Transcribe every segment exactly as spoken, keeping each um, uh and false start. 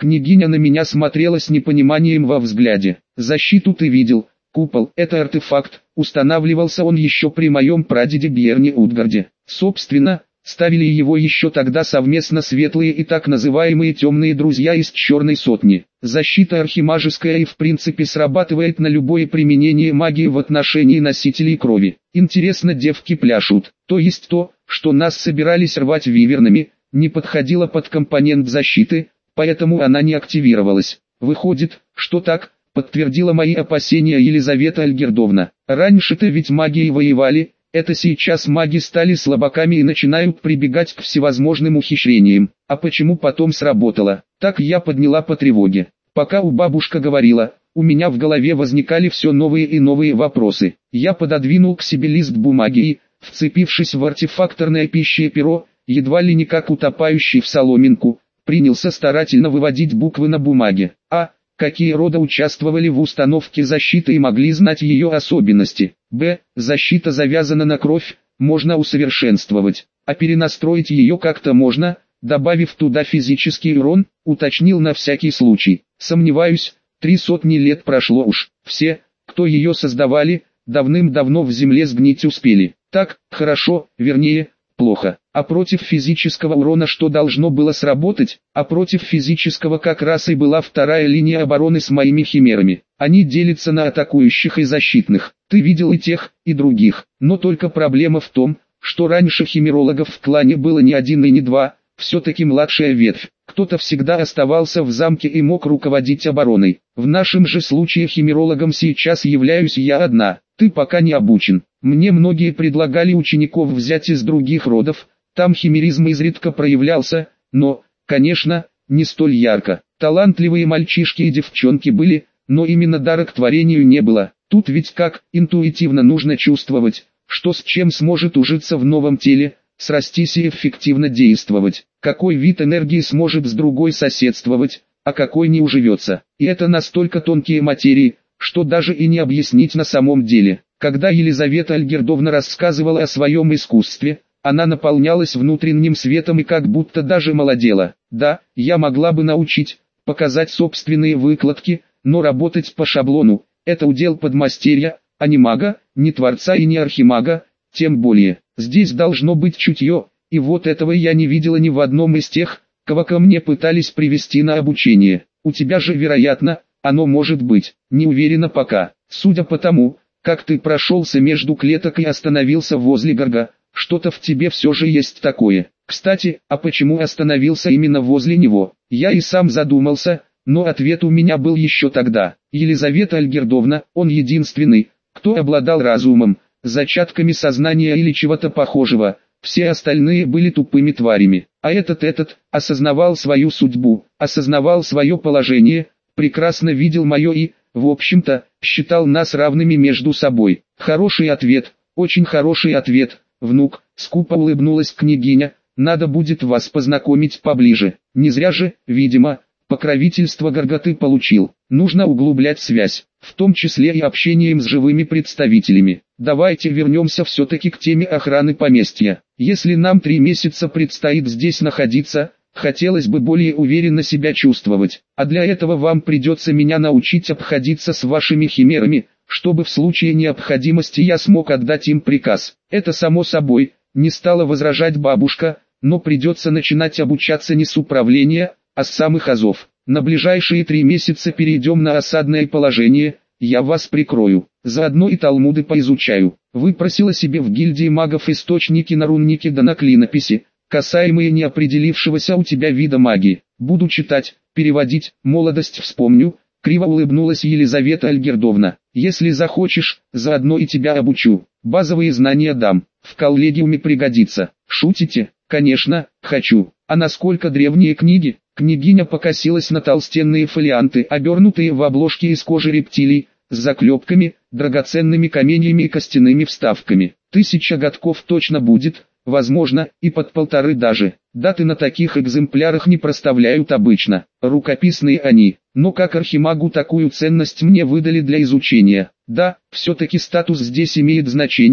Княгиня на меня смотрела с непониманием во взгляде. Защиту ты видел. Купол – это артефакт, устанавливался он еще при моем прадеде Бьерне Утгарде. Собственно, ставили его еще тогда совместно светлые и так называемые темные друзья из Черной Сотни. Защита архимажеская и в принципе срабатывает на любое применение магии в отношении носителей крови. Интересно, девки пляшут, то есть то, что нас собирались рвать вивернами, не подходило под компонент защиты, поэтому она не активировалась. Выходит, что так, подтвердила мои опасения Елизавета Альгердовна. Раньше-то ведь магией воевали, это сейчас маги стали слабаками и начинают прибегать к всевозможным ухищрениям. А почему потом сработало? Так я подняла по тревоге. Пока у бабушка говорила, у меня в голове возникали все новые и новые вопросы. Я пододвинул к себе лист бумаги и, вцепившись в артефакторное пищее перо, едва ли не как утопающий в соломинку, принялся старательно выводить буквы на бумаге. А. Какие рода участвовали в установке защиты и могли знать ее особенности. Б. Защита завязана на кровь, можно усовершенствовать, а перенастроить ее как-то можно, добавив туда физический урон, уточнил на всякий случай. Сомневаюсь, три сотни лет прошло уж, все, кто ее создавали, давным-давно в земле сгнить успели. Так, хорошо, вернее, плохо. А против физического урона что должно было сработать? А против физического как раз и была вторая линия обороны с моими химерами. Они делятся на атакующих и защитных. Ты видел и тех, и других. Но только проблема в том, что раньше химерологов в клане было не один и не два, все-таки младшая ветвь. Кто-то всегда оставался в замке и мог руководить обороной. В нашем же случае химерологом сейчас являюсь я одна. Ты пока не обучен. Мне многие предлагали учеников взять из других родов, там химеризм изредка проявлялся, но, конечно, не столь ярко. Талантливые мальчишки и девчонки были, но именно дара к творению не было. Тут ведь как, интуитивно нужно чувствовать, что с чем сможет ужиться в новом теле, срастись и эффективно действовать. Какой вид энергии сможет с другой соседствовать, а какой не уживется. И это настолько тонкие материи, что даже и не объяснить на самом деле. Когда Елизавета Альгердовна рассказывала о своем искусстве, она наполнялась внутренним светом и как будто даже молодела. Да, я могла бы научить, показать собственные выкладки, но работать по шаблону – это удел подмастерья, а не мага, не творца и не архимага, тем более. Здесь должно быть чутье, и вот этого я не видела ни в одном из тех, кого ко мне пытались привести на обучение. У тебя же, вероятно, оно может быть, не уверена пока. Судя по тому, как ты прошелся между клеток и остановился возле Горга, что-то в тебе все же есть такое. Кстати, а почему остановился именно возле него? Я и сам задумался, но ответ у меня был еще тогда. Елизавета Альгердовна, он единственный, кто обладал разумом, зачатками сознания или чего-то похожего. Все остальные были тупыми тварями. А этот-этот, осознавал свою судьбу, осознавал свое положение, прекрасно видел мое и, в общем-то, считал нас равными между собой. Хороший ответ, очень хороший ответ, внук, скупо улыбнулась княгиня, надо будет вас познакомить поближе. Не зря же, видимо, покровительство Горга ты получил. Нужно углублять связь, в том числе и общением с живыми представителями. Давайте вернемся все-таки к теме охраны поместья. Если нам три месяца предстоит здесь находиться, хотелось бы более уверенно себя чувствовать. А для этого вам придется меня научить обходиться с вашими химерами, чтобы в случае необходимости я смог отдать им приказ. Это само собой, не стала возражать бабушка, но придется начинать обучаться не с управления, а с самых азов. На ближайшие три месяца перейдем на осадное положение, я вас прикрою, заодно и талмуды поизучаю. Выпросила себе в гильдии магов источники на рунники да на клинописи, касаемые неопределившегося у тебя вида магии. Буду читать, переводить, молодость вспомню, криво улыбнулась Елизавета Альгердовна. Если захочешь, заодно и тебя обучу. Базовые знания дам, в коллегиуме пригодится. Шутите? Конечно, хочу. А насколько древние книги? Княгиня покосилась на толстенные фолианты, обернутые в обложки из кожи рептилий, с заклепками, драгоценными каменьями и костяными вставками. Тысяча годков точно будет, возможно, и под полторы даже. Даты на таких экземплярах не проставляют обычно, рукописные они, но как архимагу такую ценность мне выдали для изучения. Да, все-таки статус здесь имеет значение,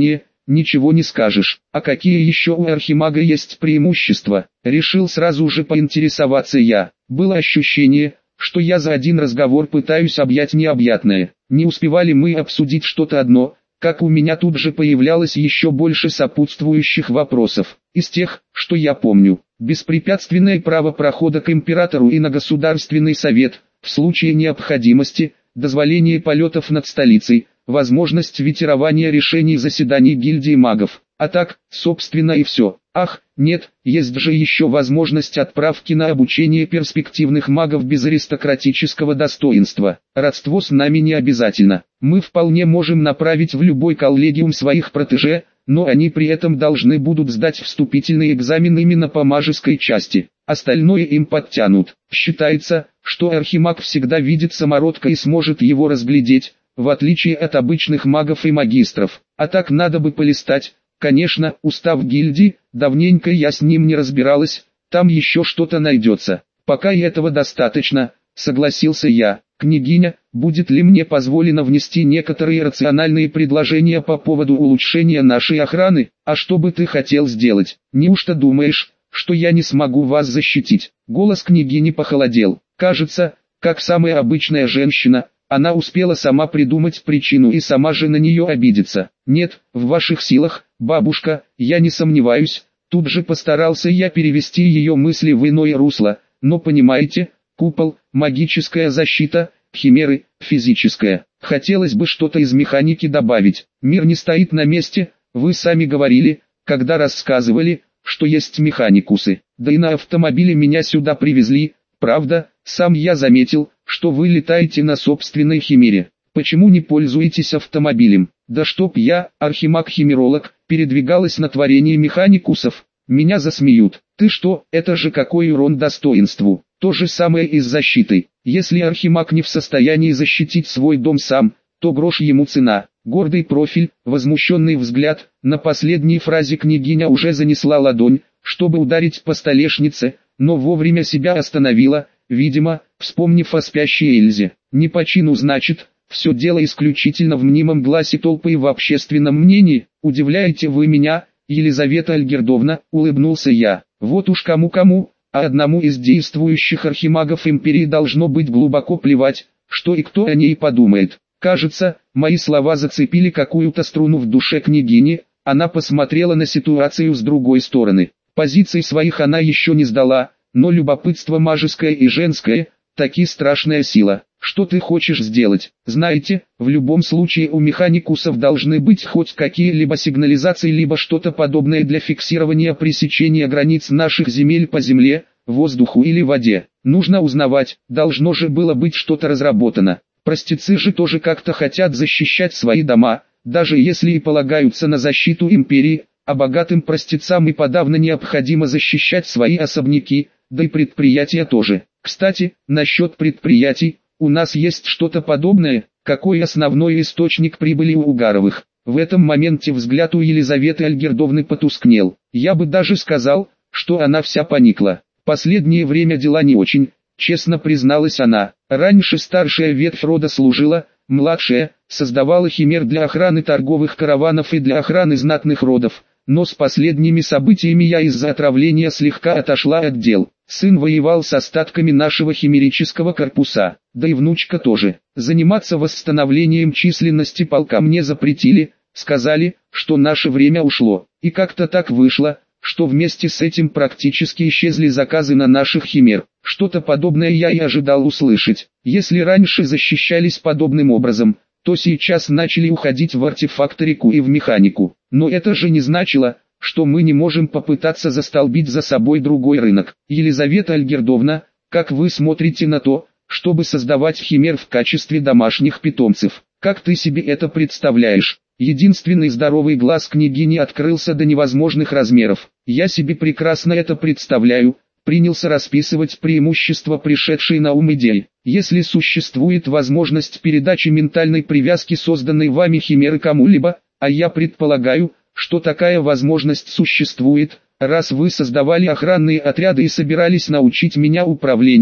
ничего не скажешь. А какие еще у архимага есть преимущества? Решил сразу же поинтересоваться я. Было ощущение, что я за один разговор пытаюсь объять необъятное. Не успевали мы обсудить что-то одно, как у меня тут же появлялось еще больше сопутствующих вопросов. Из тех, что я помню: беспрепятственное право прохода к императору и на Государственный совет, в случае необходимости, дозволение полетов над столицей, возможность ветерования решений заседаний гильдии магов. А так, собственно и все. Ах, нет, есть же еще возможность отправки на обучение перспективных магов без аристократического достоинства. Родство с нами не обязательно. Мы вполне можем направить в любой коллегиум своих протеже, но они при этом должны будут сдать вступительный экзамен именно по магической части. Остальное им подтянут. Считается, что архимаг всегда видит самородка и сможет его разглядеть, в отличие от обычных магов и магистров. А так надо бы полистать. Конечно, устав гильдии, давненько я с ним не разбиралась, там еще что-то найдется. Пока и этого достаточно, согласился я. Княгиня, будет ли мне позволено внести некоторые рациональные предложения по поводу улучшения нашей охраны? А что бы ты хотел сделать? Неужто думаешь, что я не смогу вас защитить? Голос княгини похолодел. Кажется, как самая обычная женщина, она успела сама придумать причину и сама же на нее обидеться. Нет, в ваших силах, бабушка, я не сомневаюсь. Тут же постарался я перевести ее мысли в иное русло. Но понимаете, купол, магическая защита, химеры, физическая. Хотелось бы что-то из механики добавить. Мир не стоит на месте, вы сами говорили, когда рассказывали, что есть механикусы. Да и на автомобиле меня сюда привезли. Правда, сам я заметил, что вы летаете на собственной химере. Почему не пользуетесь автомобилем? Да чтоб я, архимаг-химеролог, передвигалась на творение механикусов. Меня засмеют. Ты что, это же какой урон достоинству. То же самое и с защитой. Если архимаг не в состоянии защитить свой дом сам, то грош ему цена. Гордый профиль, возмущенный взгляд. На последней фразе княгиня уже занесла ладонь, чтобы ударить по столешнице, но вовремя себя остановила, видимо, вспомнив о спящей Эльзе. Не по чину, значит, все дело исключительно в мнимом гласе толпы и в общественном мнении. Удивляете вы меня, Елизавета Альгердовна, улыбнулся я. Вот уж кому-кому, а одному из действующих архимагов империи должно быть глубоко плевать, что и кто о ней подумает. Кажется, мои слова зацепили какую-то струну в душе княгини. Она посмотрела на ситуацию с другой стороны. Позиций своих она еще не сдала, но любопытство мажеское и женское – таки страшная сила. Что ты хочешь сделать? Знаете, в любом случае у механикусов должны быть хоть какие-либо сигнализации, либо что-то подобное для фиксирования пресечения границ наших земель по земле, воздуху или воде. Нужно узнавать, должно же было быть что-то разработано. Простецы же тоже как-то хотят защищать свои дома, даже если и полагаются на защиту империи, а богатым простецам и подавно необходимо защищать свои особняки, да и предприятия тоже. Кстати, насчет предприятий, у нас есть что-то подобное. Какой основной источник прибыли у Угаровых? В этом моменте взгляд у Елизаветы Альгердовны потускнел. Я бы даже сказал, что она вся поникла. Последнее время дела не очень, честно призналась она. Раньше старшая ветвь рода служила, младшая создавала химер для охраны торговых караванов и для охраны знатных родов. Но с последними событиями я из-за отравления слегка отошла от дел. Сын воевал с остатками нашего химерического корпуса, да и внучка тоже. Заниматься восстановлением численности полка мне запретили, сказали, что наше время ушло. И как-то так вышло, что вместе с этим практически исчезли заказы на наших химер. Что-то подобное я и ожидал услышать. Если раньше защищались подобным образом, то сейчас начали уходить в артефакторику и в механику. Но это же не значило, что мы не можем попытаться застолбить за собой другой рынок. Елизавета Альгердовна, как вы смотрите на то, чтобы создавать химер в качестве домашних питомцев? Как ты себе это представляешь? Единственный здоровый глаз княгини открылся до невозможных размеров. Я себе прекрасно это представляю. Принялся расписывать преимущества пришедшей на ум идеи. Если существует возможность передачи ментальной привязки созданной вами химеры кому-либо, а я предполагаю, что такая возможность существует, раз вы создавали охранные отряды и собирались научить меня управлению,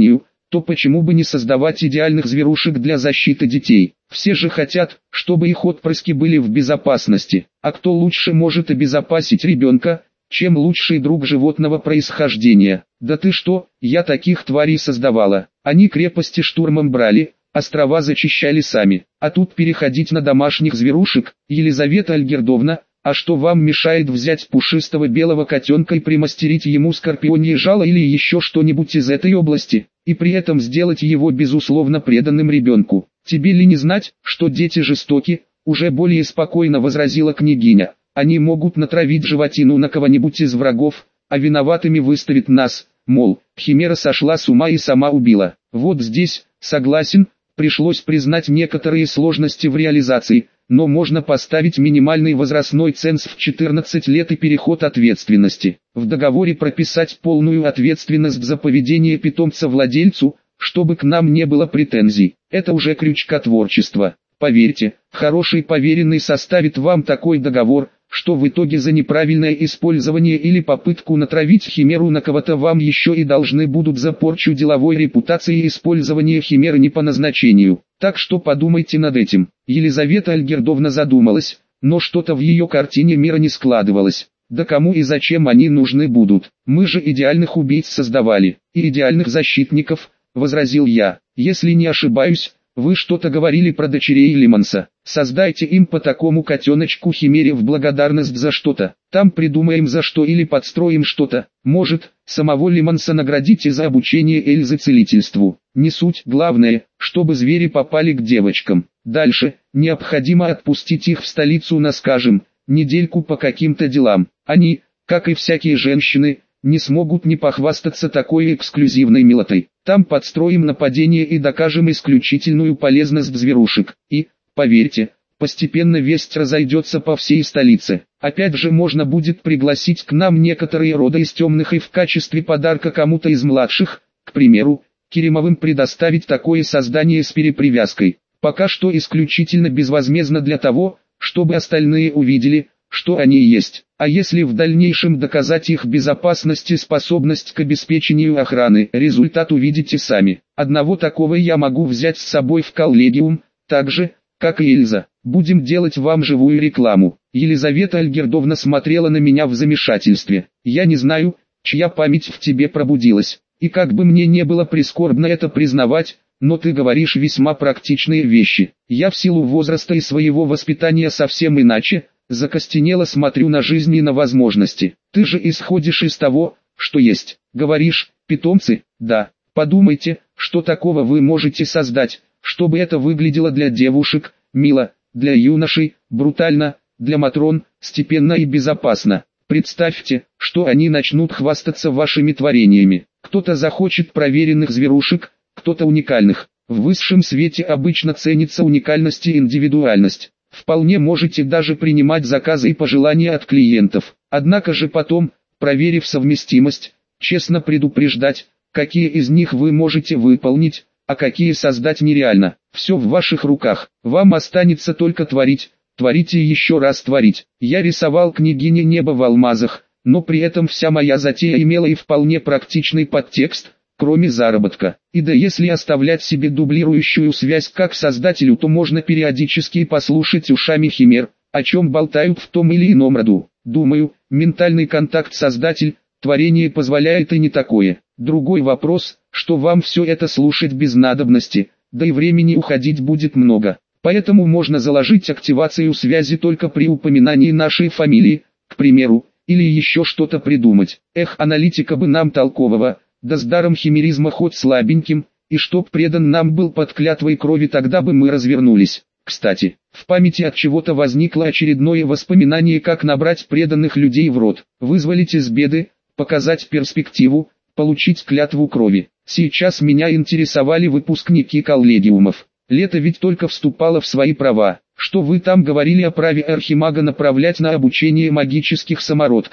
то почему бы не создавать идеальных зверушек для защиты детей? Все же хотят, чтобы их отпрыски были в безопасности. А кто лучше может обезопасить ребенка, чем лучший друг животного происхождения? Да ты что, я таких тварей создавала. Они крепости штурмом брали, острова зачищали сами. А тут переходить на домашних зверушек? Елизавета Альгердовна, а что вам мешает взять пушистого белого котенка и примастерить ему скорпионье жало или еще что-нибудь из этой области, и при этом сделать его безусловно преданным ребенку? Тебе ли не знать, что дети жестоки? Уже более спокойно возразила княгиня. Они могут натравить животину на кого-нибудь из врагов, а виноватыми выставит нас, мол, химера сошла с ума и сама убила. Вот здесь, согласен, пришлось признать некоторые сложности в реализации, но можно поставить минимальный возрастной ценз в четырнадцать лет и переход ответственности. В договоре прописать полную ответственность за поведение питомца владельцу, чтобы к нам не было претензий. Это уже крючкотворчество. Поверьте, хороший поверенный составит вам такой договор, что в итоге за неправильное использование или попытку натравить химеру на кого-то вам еще и должны будут за порчу деловой репутации и использование химеры не по назначению. Так что подумайте над этим. Елизавета Альгердовна задумалась, но что-то в ее картине мира не складывалось. Да кому и зачем они нужны будут? Мы же идеальных убийц создавали, и идеальных защитников, возразил я. Если не ошибаюсь, вы что-то говорили про дочерей Лимонса. Создайте им по такому котеночку-химере в благодарность за что-то. Там придумаем за что или подстроим что-то. Может, самого Лимонса наградите за обучение Эльзы целительству. Не суть, главное, чтобы звери попали к девочкам. Дальше, необходимо отпустить их в столицу на, скажем, недельку по каким-то делам. Они, как и всякие женщины, не смогут не похвастаться такой эксклюзивной милотой. Там подстроим нападение и докажем исключительную полезность зверушек. И, поверьте, постепенно весть разойдется по всей столице. Опять же можно будет пригласить к нам некоторые рода из темных и в качестве подарка кому-то из младших, к примеру, Керимовым предоставить такое создание с перепривязкой. Пока что исключительно безвозмездно для того, чтобы остальные увидели, что они есть. А если в дальнейшем доказать их безопасность и способность к обеспечению охраны, результат увидите сами. Одного такого я могу взять с собой в коллегиум, так же, как и Эльза. Будем делать вам живую рекламу. Елизавета Альгердовна смотрела на меня в замешательстве. Я не знаю, чья память в тебе пробудилась. И как бы мне не было прискорбно это признавать, но ты говоришь весьма практичные вещи. Я в силу возраста и своего воспитания совсем иначе, закостенело смотрю на жизнь и на возможности. Ты же исходишь из того, что есть. Говоришь, питомцы, да. Подумайте, что такого вы можете создать, чтобы это выглядело для девушек, мило, для юношей, брутально, для матрон, степенно и безопасно. Представьте, что они начнут хвастаться вашими творениями. Кто-то захочет проверенных зверушек, кто-то уникальных. В высшем свете обычно ценится уникальность и индивидуальность. Вполне можете даже принимать заказы и пожелания от клиентов. Однако же потом, проверив совместимость, честно предупреждать, какие из них вы можете выполнить, а какие создать нереально. Все в ваших руках. Вам останется только творить, творите и еще раз творить. Я рисовал княгине небо в алмазах, но при этом вся моя затея имела и вполне практичный подтекст, кроме заработка. И да если оставлять себе дублирующую связь как создателю, то можно периодически послушать ушами химер, о чем болтают в том или ином роду. Думаю, ментальный контакт создатель, творение позволяет и не такое. Другой вопрос, что вам все это слушать без надобности, да и времени уходить будет много. Поэтому можно заложить активацию связи только при упоминании нашей фамилии, к примеру, или еще что-то придумать. Эх, аналитика бы нам толкового. Да с даром химеризма хоть слабеньким, и чтоб предан нам был под клятвой крови, тогда бы мы развернулись. Кстати, в памяти от чего-то возникло очередное воспоминание, как набрать преданных людей в рот, вызволить из беды, показать перспективу, получить клятву крови. Сейчас меня интересовали выпускники коллегиумов. Лето ведь только вступало в свои права. Что вы там говорили о праве архимага направлять на обучение магических самородков?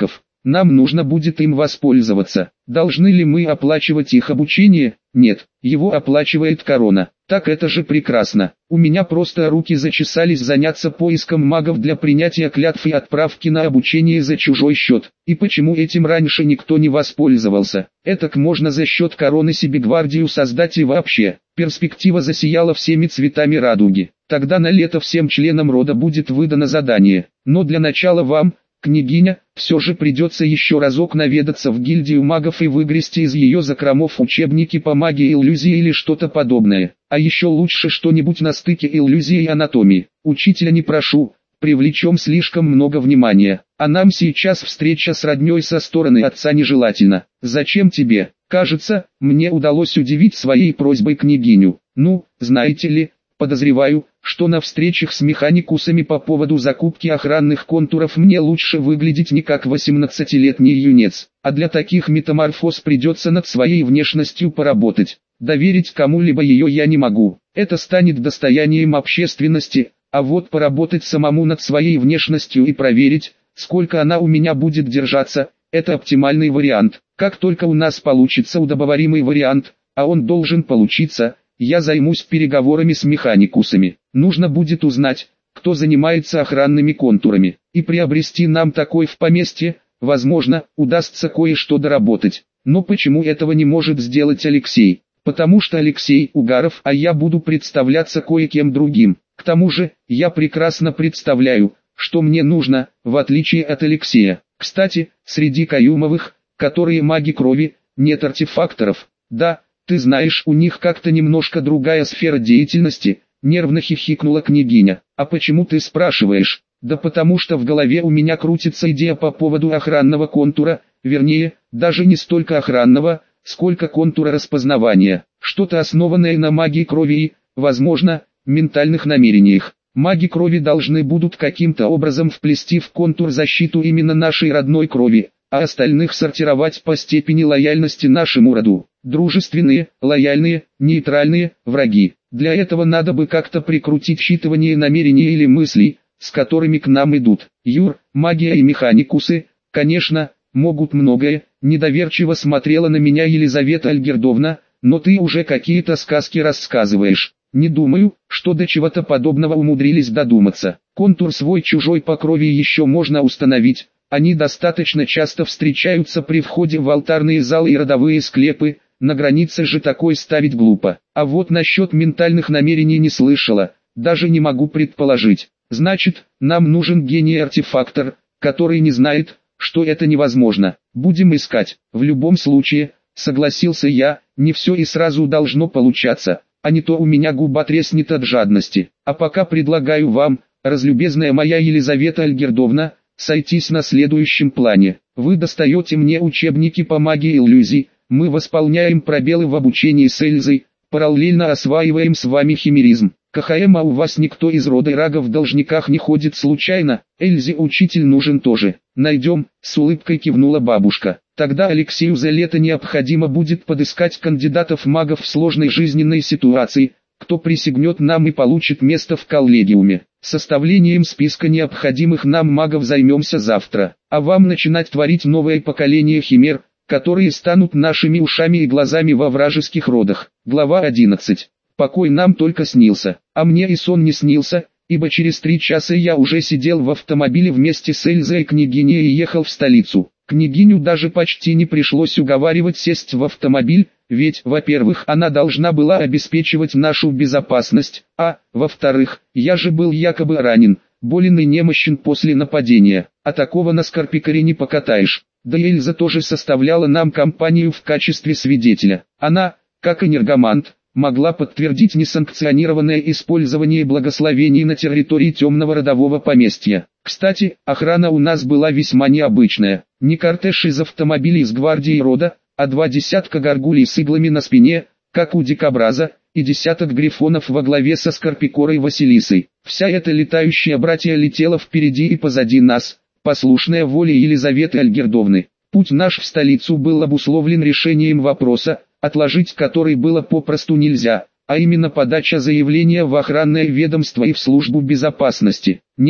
нам нужно будет им воспользоваться. Должны ли мы оплачивать их обучение? Нет, его оплачивает корона. Так это же прекрасно. У меня просто руки зачесались заняться поиском магов для принятия клятв и отправки на обучение за чужой счет. И почему этим раньше никто не воспользовался? Этак можно за счет короны себе гвардию создать и вообще. Перспектива засияла всеми цветами радуги. Тогда на лето всем членам рода будет выдано задание. Но для начала вам, княгиня, все же придется еще разок наведаться в гильдию магов и выгрести из ее закромов учебники по магии иллюзии или что-то подобное. А еще лучше что-нибудь на стыке иллюзии и анатомии. Учителя не прошу, привлечем слишком много внимания. А нам сейчас встреча с родней со стороны отца нежелательна. Зачем тебе? Кажется, мне удалось удивить своей просьбой княгиню. Ну, знаете ли, подозреваю, что на встречах с механикусами по поводу закупки охранных контуров мне лучше выглядеть не как восемнадцатилетний юнец, а для таких метаморфоз придется над своей внешностью поработать. Доверить кому-либо ее я не могу, это станет достоянием общественности, а вот поработать самому над своей внешностью и проверить, сколько она у меня будет держаться, это оптимальный вариант. Как только у нас получится удобоваримый вариант, а он должен получиться, я займусь переговорами с механикусами. Нужно будет узнать, кто занимается охранными контурами, и приобрести нам такой в поместье. Возможно, удастся кое-что доработать. Но почему этого не может сделать Алексей? Потому что Алексей Угаров, а я буду представляться кое-кем другим. К тому же, я прекрасно представляю, что мне нужно, в отличие от Алексея. Кстати, среди Каюмовых, которые маги крови, нет артефакторов. Да, ты знаешь, у них как-то немножко другая сфера деятельности, нервно хихикнула княгиня. А почему ты спрашиваешь? Да потому что в голове у меня крутится идея по поводу охранного контура, вернее, даже не столько охранного, сколько контура распознавания. Что-то основанное на магии крови и, возможно, ментальных намерениях. Маги крови должны будут каким-то образом вплести в контур защиту именно нашей родной крови, а остальных сортировать по степени лояльности нашему роду. Дружественные, лояльные, нейтральные, враги. Для этого надо бы как-то прикрутить считывание намерений или мыслей, с которыми к нам идут. Юр, магия и механикусы, конечно, могут многое, недоверчиво смотрела на меня Елизавета Альгердовна, но ты уже какие-то сказки рассказываешь. Не думаю, что до чего-то подобного умудрились додуматься. Контур свой-чужой по крови еще можно установить, они достаточно часто встречаются при входе в алтарные залы и родовые склепы, на границе же такой ставить глупо. А вот насчет ментальных намерений не слышала, даже не могу предположить. Значит, нам нужен гений-артефактор, который не знает, что это невозможно. Будем искать. В любом случае, согласился я, не все и сразу должно получаться, а не то у меня губа треснет от жадности. А пока предлагаю вам, разлюбезная моя Елизавета Альгердовна, сойтись на следующем плане. Вы достаете мне учебники по магии иллюзий, мы восполняем пробелы в обучении с Эльзой, параллельно осваиваем с вами химеризм. КХМ, а у вас никто из рода Ирага в должниках не ходит случайно? Эльзе учитель нужен тоже. Найдем, с улыбкой кивнула бабушка. Тогда Алексею за лето необходимо будет подыскать кандидатов магов в сложной жизненной ситуации, кто присягнет нам и получит место в коллегиуме. Составлением списка необходимых нам магов займемся завтра, а вам начинать творить новое поколение химер, которые станут нашими ушами и глазами во вражеских родах. Глава одиннадцать. Покой нам только снился, а мне и сон не снился, ибо через три часа я уже сидел в автомобиле вместе с Эльзой и княгиней и ехал в столицу. Княгиню даже почти не пришлось уговаривать сесть в автомобиль, ведь, во-первых, она должна была обеспечивать нашу безопасность, а, во-вторых, я же был якобы ранен, болен и немощен после нападения, а такого на Скорпикаре не покатаешь. Да и Эльза тоже составляла нам компанию в качестве свидетеля. Она, как энергомант, могла подтвердить несанкционированное использование благословений на территории темного родового поместья. Кстати, охрана у нас была весьма необычная. Не кортеж из автомобилей с гвардией рода, а два десятка горгулей с иглами на спине, как у дикобраза, и десяток грифонов во главе со Скорпикорой Василисой. Вся эта летающая братья летела впереди и позади нас, послушная воле Елизаветы Альгердовны. Путь наш в столицу был обусловлен решением вопроса, отложить который было попросту нельзя, а именно подача заявления в охранное ведомство и в службу безопасности. Нет,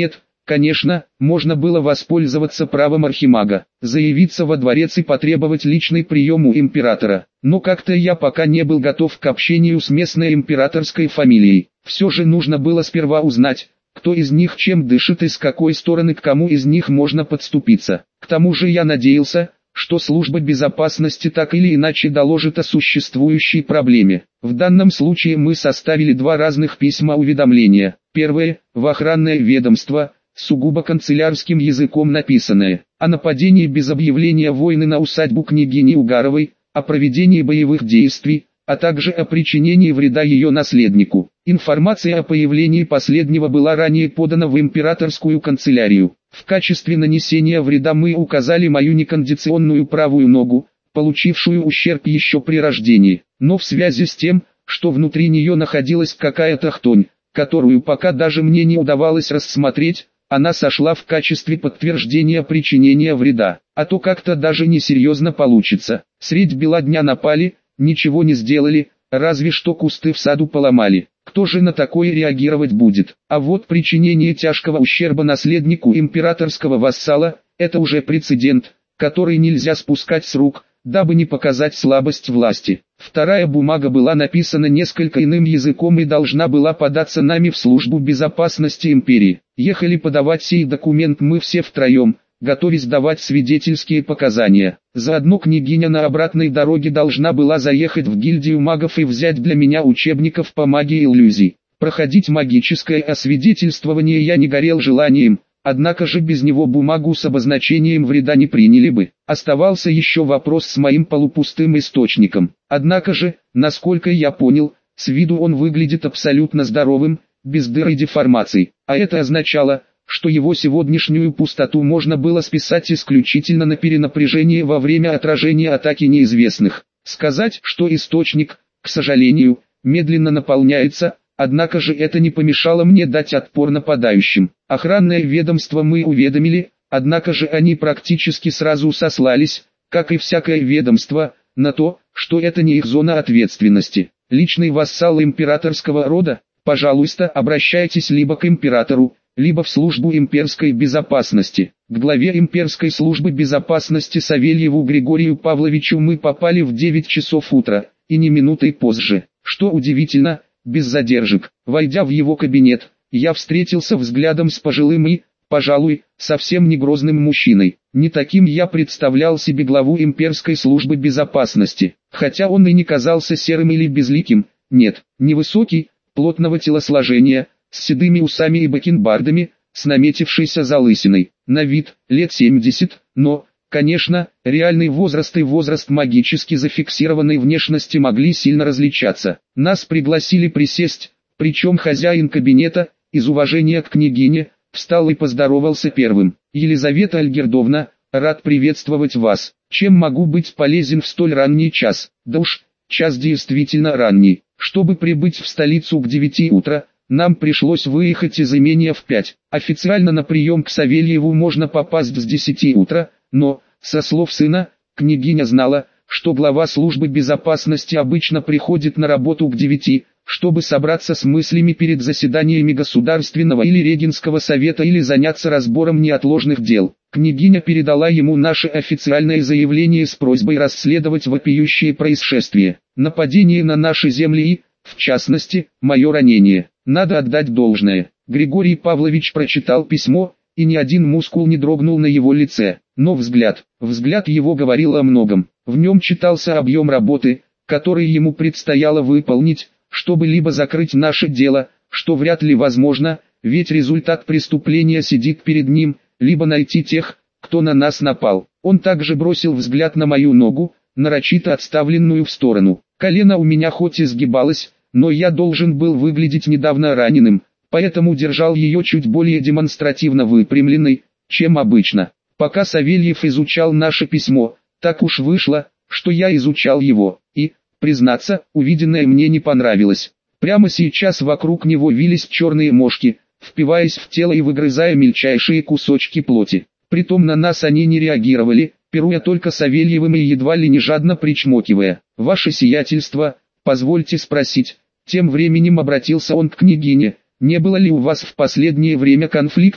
Конечно, можно было воспользоваться правом архимага, заявиться во дворец и потребовать личный прием у императора. Но как-то я пока не был готов к общению с местной императорской фамилией. Все же нужно было сперва узнать, кто из них чем дышит и с какой стороны к кому из них можно подступиться. К тому же я надеялся, что служба безопасности так или иначе доложит о существующей проблеме. В данном случае мы составили два разных письма уведомления. Первое – в охранное ведомство, сугубо канцелярским языком написанное, о нападении без объявления войны на усадьбу княгини Угаровой, о проведении боевых действий, а также о причинении вреда ее наследнику. Информация о появлении последнего была ранее подана в императорскую канцелярию. В качестве нанесения вреда мы указали мою некондиционную правую ногу, получившую ущерб еще при рождении, но в связи с тем, что внутри нее находилась какая-то хтонь, которую пока даже мне не удавалось рассмотреть, она сошла в качестве подтверждения причинения вреда. А то как-то даже несерьезно получится. Средь бела дня напали, ничего не сделали, разве что кусты в саду поломали. Кто же на такое реагировать будет? А вот причинение тяжкого ущерба наследнику императорского вассала – это уже прецедент, который нельзя спускать с рук, дабы не показать слабость власти. Вторая бумага была написана несколько иным языком и должна была податься нами в службу безопасности империи. Ехали подавать сей документ мы все втроем, готовясь давать свидетельские показания. Заодно княгиня на обратной дороге должна была заехать в гильдию магов и взять для меня учебников по магии иллюзий. Проходить магическое освидетельствование я не горел желанием, однако же без него бумагу с обозначением вреда не приняли бы. Оставался еще вопрос с моим полупустым источником. Однако же, насколько я понял, с виду он выглядит абсолютно здоровым, без дыр и деформаций. А это означало, что его сегодняшнюю пустоту можно было списать исключительно на перенапряжение во время отражения атаки неизвестных. Сказать, что источник, к сожалению, медленно наполняется, однако же это не помешало мне дать отпор нападающим. Охранное ведомство мы уведомили, однако же они практически сразу сослались, как и всякое ведомство, на то, что это не их зона ответственности. Личный вассал императорского рода, пожалуйста, обращайтесь либо к императору, либо в службу имперской безопасности. К главе имперской службы безопасности Савельеву Григорию Павловичу мы попали в девять часов утра, и не минутой позже. Что удивительно, без задержек. Войдя в его кабинет, я встретился взглядом с пожилым и, пожалуй, совсем не грозным мужчиной. Не таким я представлял себе главу имперской службы безопасности, хотя он и не казался серым или безликим. Нет, невысокий, плотного телосложения, с седыми усами и бакенбардами, с наметившейся залысиной. На вид, лет семьдесят, но, конечно, реальный возраст и возраст магически зафиксированной внешности могли сильно различаться. Нас пригласили присесть, причем хозяин кабинета, из уважения к княгине, встал и поздоровался первым. «Елизавета Альгердовна, рад приветствовать вас. Чем могу быть полезен в столь ранний час?» «Да уж, час действительно ранний. Чтобы прибыть в столицу к девяти утра, нам пришлось выехать из имения в пять. Официально на прием к Савельеву можно попасть с десяти утра, но, со слов сына, княгиня знала, что глава службы безопасности обычно приходит на работу к девяти, чтобы собраться с мыслями перед заседаниями Государственного или Регенского совета или заняться разбором неотложных дел. Княгиня передала ему наше официальное заявление с просьбой расследовать вопиющее происшествие, нападение на наши земли и, в частности, мое ранение. Надо отдать должное. Григорий Павлович прочитал письмо, и ни один мускул не дрогнул на его лице. Но взгляд, взгляд его говорил о многом. В нем читался объем работы, который ему предстояло выполнить, чтобы либо закрыть наше дело, что вряд ли возможно, ведь результат преступления сидит перед ним, либо найти тех, кто на нас напал. Он также бросил взгляд на мою ногу, нарочито отставленную в сторону. Колено у меня хоть и сгибалось, но я должен был выглядеть недавно раненым, поэтому держал ее чуть более демонстративно выпрямленной, чем обычно. Пока Савельев изучал наше письмо, так уж вышло, что я изучал его, и, признаться, увиденное мне не понравилось. Прямо сейчас вокруг него вились черные мошки, впиваясь в тело и выгрызая мельчайшие кусочки плоти. Притом на нас они не реагировали, пируя только Савельевым и едва ли не жадно причмокивая. «Ваше сиятельство, позвольте спросить», тем временем обратился он к княгине, «не было ли у вас в последнее время конфликтов?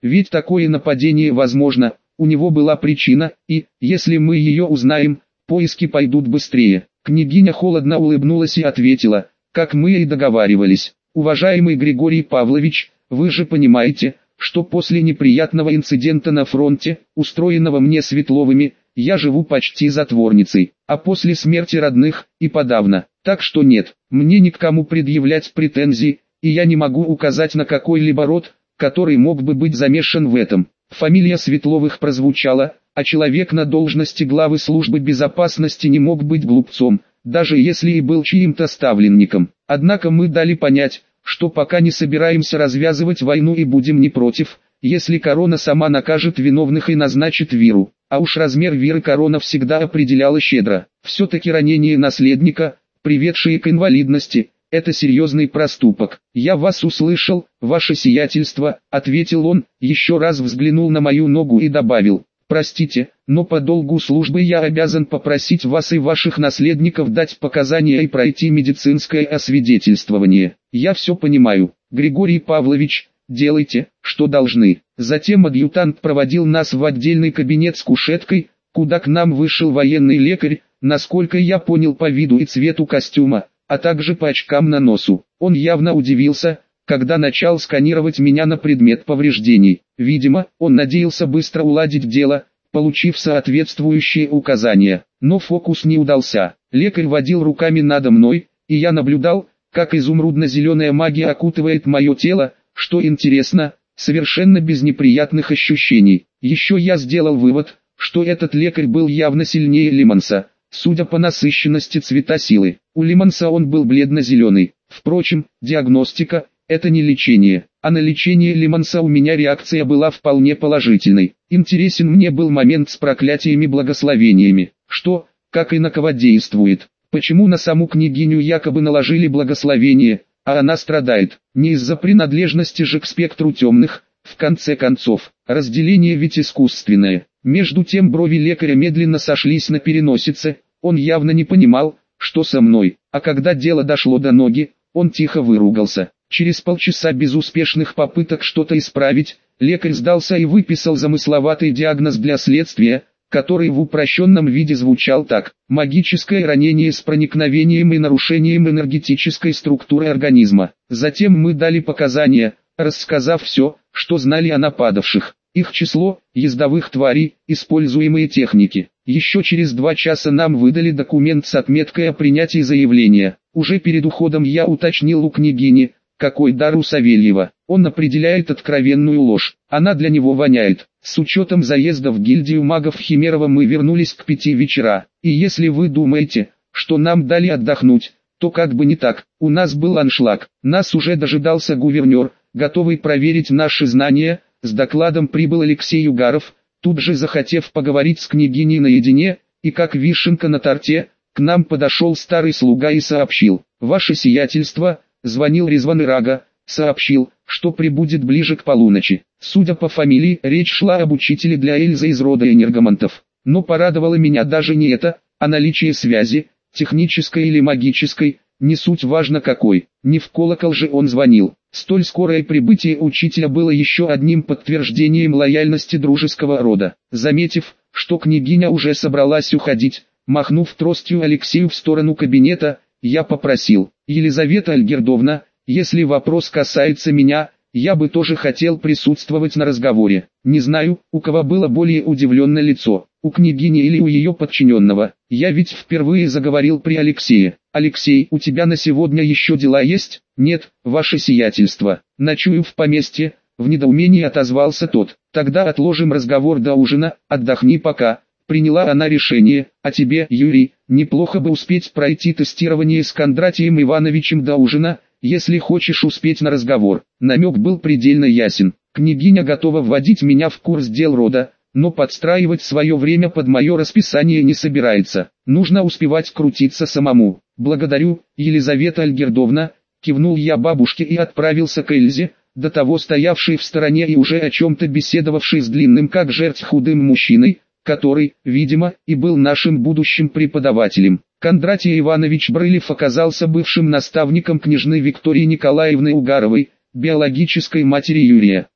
Ведь такое нападение возможно, у него была причина, и, если мы ее узнаем, поиски пойдут быстрее. Княгиня холодно улыбнулась и ответила, как мы и договаривались. Уважаемый Григорий Павлович, вы же понимаете, что после неприятного инцидента на фронте, устроенного мне Светловыми, я живу почти затворницей, а после смерти родных и подавно. Так что нет, мне ни к кому предъявлять претензий, и я не могу указать на какой-либо род, который мог бы быть замешан в этом. Фамилия Светловых прозвучала, а человек на должности главы службы безопасности не мог быть глупцом, даже если и был чьим-то ставленником. Однако мы дали понять, что пока не собираемся развязывать войну и будем не против, если корона сама накажет виновных и назначит виру. А уж размер виры корона всегда определяла щедро. Все-таки ранение наследника, приведшее к инвалидности, это серьезный проступок. «Я вас услышал, ваше сиятельство», — ответил он, еще раз взглянул на мою ногу и добавил: «Простите, но по долгу службы я обязан попросить вас и ваших наследников дать показания и пройти медицинское освидетельствование». «Я все понимаю, Григорий Павлович, делайте, что должны». Затем адъютант проводил нас в отдельный кабинет с кушеткой, куда к нам вышел военный лекарь, насколько я понял по виду и цвету костюма, а также по очкам на носу. Он явно удивился, когда начал сканировать меня на предмет повреждений. Видимо, он надеялся быстро уладить дело, получив соответствующие указания. Но фокус не удался. Лекарь водил руками надо мной, и я наблюдал, как изумрудно-зеленая магия окутывает мое тело, что интересно, совершенно без неприятных ощущений. Еще я сделал вывод, что этот лекарь был явно сильнее Лимонса, судя по насыщенности цвета силы. У Лимонса он был бледно-зеленый. Впрочем, диагностика – это не лечение, а на лечение Лимонса у меня реакция была вполне положительной. Интересен мне был момент с проклятиями-благословениями. Что, как и на кого действует? Почему на саму княгиню якобы наложили благословение, а она страдает? Не из-за принадлежности же к спектру темных, в конце концов, разделение ведь искусственное. Между тем брови лекаря медленно сошлись на переносице, он явно не понимал, что со мной, а когда дело дошло до ноги, он тихо выругался. Через полчаса безуспешных попыток что-то исправить, лекарь сдался и выписал замысловатый диагноз для следствия, который в упрощенном виде звучал так: магическое ранение с проникновением и нарушением энергетической структуры организма. Затем мы дали показания, рассказав все, что знали о нападавших, их число, ездовых тварей, используемые техники. Еще через два часа нам выдали документ с отметкой о принятии заявления. Уже перед уходом я уточнил у княгини, какой дар у Савельева. Он определяет откровенную ложь, она для него воняет. С учетом заезда в гильдию магов Химерова мы вернулись к пяти вечера. И если вы думаете, что нам дали отдохнуть, то как бы не так. У нас был аншлаг, нас уже дожидался гувернер, готовый проверить наши знания. С докладом прибыл Алексей Угаров, тут же захотев поговорить с княгиней наедине, и как вишенка на торте, к нам подошел старый слуга и сообщил: «Ваше сиятельство», звонил Резван Ирага, сообщил, что прибудет ближе к полуночи. Судя по фамилии, речь шла об учителе для Эльзы из рода энергомантов. Но порадовало меня даже не это, а наличие связи, технической или магической, не суть важно какой. Не в колокол же он звонил. Столь скорое прибытие учителя было еще одним подтверждением лояльности дружеского рода. Заметив, что княгиня уже собралась уходить, махнув тростью Алексею в сторону кабинета, я попросил: «Елизавета Альгердовна, если вопрос касается меня, я бы тоже хотел присутствовать на разговоре». Не знаю, у кого было более удивленное лицо, у княгини или у ее подчиненного. Я ведь впервые заговорил при Алексее. «Алексей, у тебя на сегодня еще дела есть?» «Нет, ваше сиятельство, ночую в поместье», — в недоумении отозвался тот. «Тогда отложим разговор до ужина, отдохни пока». Приняла она решение: «А тебе, Юрий, неплохо бы успеть пройти тестирование с Кондратием Ивановичем до ужина, если хочешь успеть на разговор». Намек был предельно ясен. Княгиня готова вводить меня в курс дел рода, но подстраивать свое время под мое расписание не собирается. Нужно успевать крутиться самому. «Благодарю, Елизавета Альгердовна», кивнул я бабушке и отправился к Эльзе, до того стоявшей в стороне и уже о чем-то беседовавшей с длинным как жертв худым мужчиной, который, видимо, и был нашим будущим преподавателем. Кондратий Иванович Брылев оказался бывшим наставником княжны Виктории Николаевны Угаровой, биологической матери Юрия.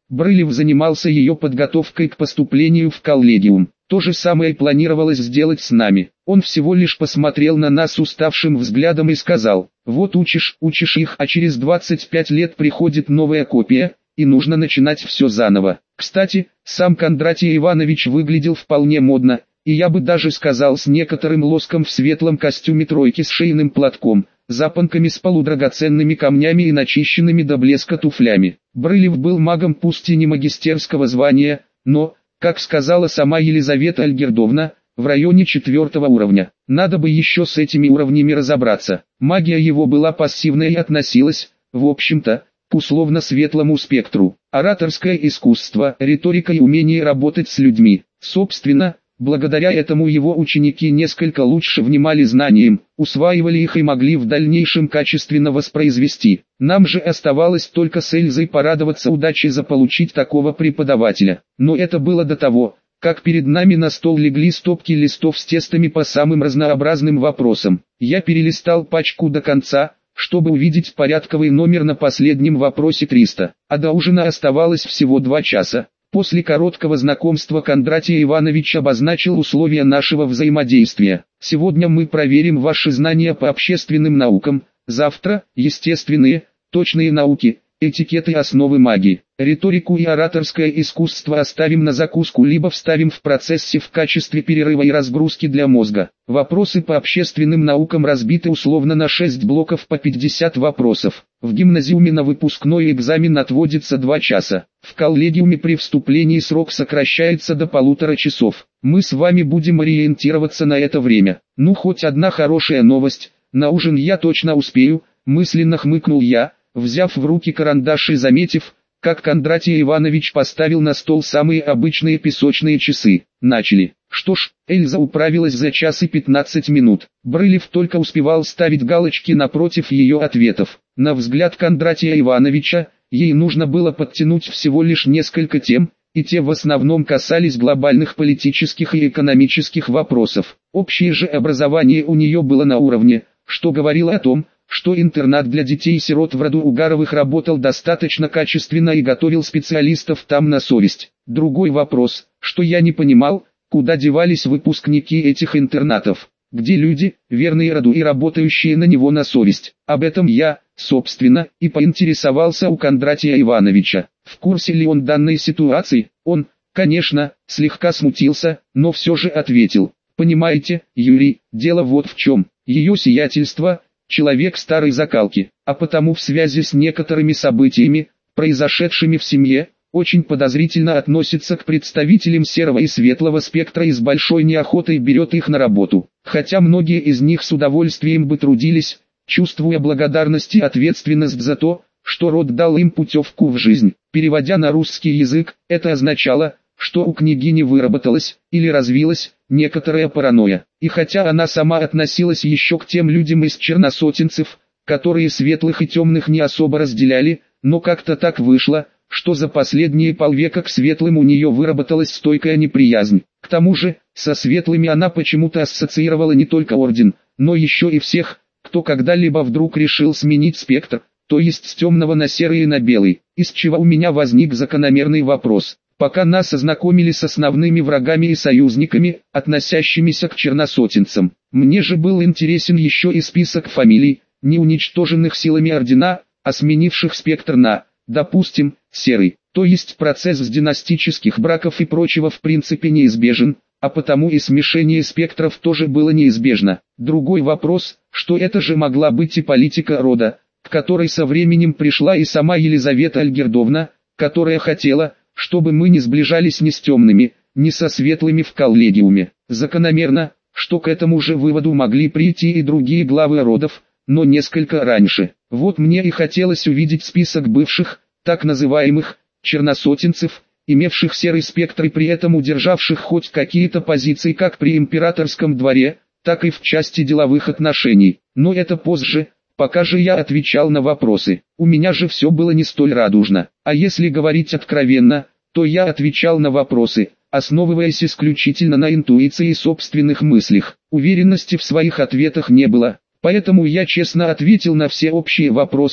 Брылев занимался ее подготовкой к поступлению в коллегиум. То же самое планировалось сделать с нами. Он всего лишь посмотрел на нас уставшим взглядом и сказал: «Вот учишь, учишь их, а через двадцать пять лет приходит новая копия, и нужно начинать все заново». Кстати, сам Кондратий Иванович выглядел вполне модно, и я бы даже сказал с некоторым лоском в светлом костюме тройки с шейным платком, запонками с полудрагоценными камнями и начищенными до блеска туфлями. Брылев был магом пусть и не магистерского звания, но, как сказала сама Елизавета Альгердовна, в районе четвертого уровня. Надо бы еще с этими уровнями разобраться. Магия его была пассивная и относилась, в общем-то, к условно-светлому спектру. Ораторское искусство, риторика и умение работать с людьми. Собственно, благодаря этому его ученики несколько лучше внимали знаниям, усваивали их и могли в дальнейшем качественно воспроизвести. Нам же оставалось только с Эльзой порадоваться удаче заполучить такого преподавателя. Но это было до того, как перед нами на стол легли стопки листов с тестами по самым разнообразным вопросам. Я перелистал пачку до конца, чтобы увидеть порядковый номер на последнем вопросе триста, а до ужина оставалось всего два часа. После короткого знакомства Кондратий Иванович обозначил условия нашего взаимодействия. Сегодня мы проверим ваши знания по общественным наукам, завтра – естественные, точные науки, этикет и основы магии. Риторику и ораторское искусство оставим на закуску либо вставим в процессе в качестве перерыва и разгрузки для мозга. Вопросы по общественным наукам разбиты условно на шесть блоков по пятьдесят вопросов. В гимназиуме на выпускной экзамен отводится два часа. В коллегиуме при вступлении срок сокращается до полутора часов. Мы с вами будем ориентироваться на это время. Ну хоть одна хорошая новость, на ужин я точно успею, мысленно хмыкнул я, взяв в руки карандаш и заметив, как Кондратий Иванович поставил на стол самые обычные песочные часы. Начали. Что ж, Эльза управилась за час и пятнадцать минут. Брылев только успевал ставить галочки напротив ее ответов. На взгляд Кондратия Ивановича, ей нужно было подтянуть всего лишь несколько тем, и те в основном касались глобальных политических и экономических вопросов. Общее же образование у нее было на уровне, что говорило о том, что интернат для детей-сирот в роду Угаровых работал достаточно качественно и готовил специалистов там на совесть. Другой вопрос, что я не понимал, куда девались выпускники этих интернатов, где люди, верные роду и работающие на него на совесть. Об этом я, собственно, и поинтересовался у Кондратия Ивановича. В курсе ли он данной ситуации? Он, конечно, слегка смутился, но все же ответил: «Понимаете, Юрий, дело вот в чем. Ее сиятельство – человек старой закалки, а потому в связи с некоторыми событиями, произошедшими в семье, очень подозрительно относится к представителям серого и светлого спектра и с большой неохотой берет их на работу. Хотя многие из них с удовольствием бы трудились, чувствуя благодарность и ответственность за то, что род дал им путевку в жизнь». Переводя на русский язык, это означало, что у княгини выработалась, или развилась, некоторая паранойя. И хотя она сама относилась еще к тем людям из черносотенцев, которые светлых и темных не особо разделяли, но как-то так вышло, что за последние полвека к светлым у нее выработалась стойкая неприязнь. К тому же, со светлыми она почему-то ассоциировала не только орден, но еще и всех, кто когда-либо вдруг решил сменить спектр, то есть с темного на серый и на белый, из чего у меня возник закономерный вопрос. Пока нас ознакомили с основными врагами и союзниками, относящимися к черносотенцам, мне же был интересен еще и список фамилий, не уничтоженных силами ордена, а сменивших спектр на, допустим, серый. То есть процесс с династических браков и прочего в принципе неизбежен, а потому и смешение спектров тоже было неизбежно. Другой вопрос, что это же могла быть и политика рода, к которой со временем пришла и сама Елизавета Альгердовна, которая хотела, чтобы мы не сближались ни с темными, ни со светлыми в коллегиуме. Закономерно, что к этому же выводу могли прийти и другие главы родов, но несколько раньше. Вот мне и хотелось увидеть список бывших, так называемых, черносотенцев, имевших серый спектр и при этом удержавших хоть какие-то позиции как при императорском дворе, так и в части деловых отношений. Но это позже. Пока же я отвечал на вопросы. У меня же все было не столь радужно. А если говорить откровенно, то я отвечал на вопросы, основываясь исключительно на интуиции и собственных мыслях. Уверенности в своих ответах не было. Поэтому я честно ответил на все общие вопросы,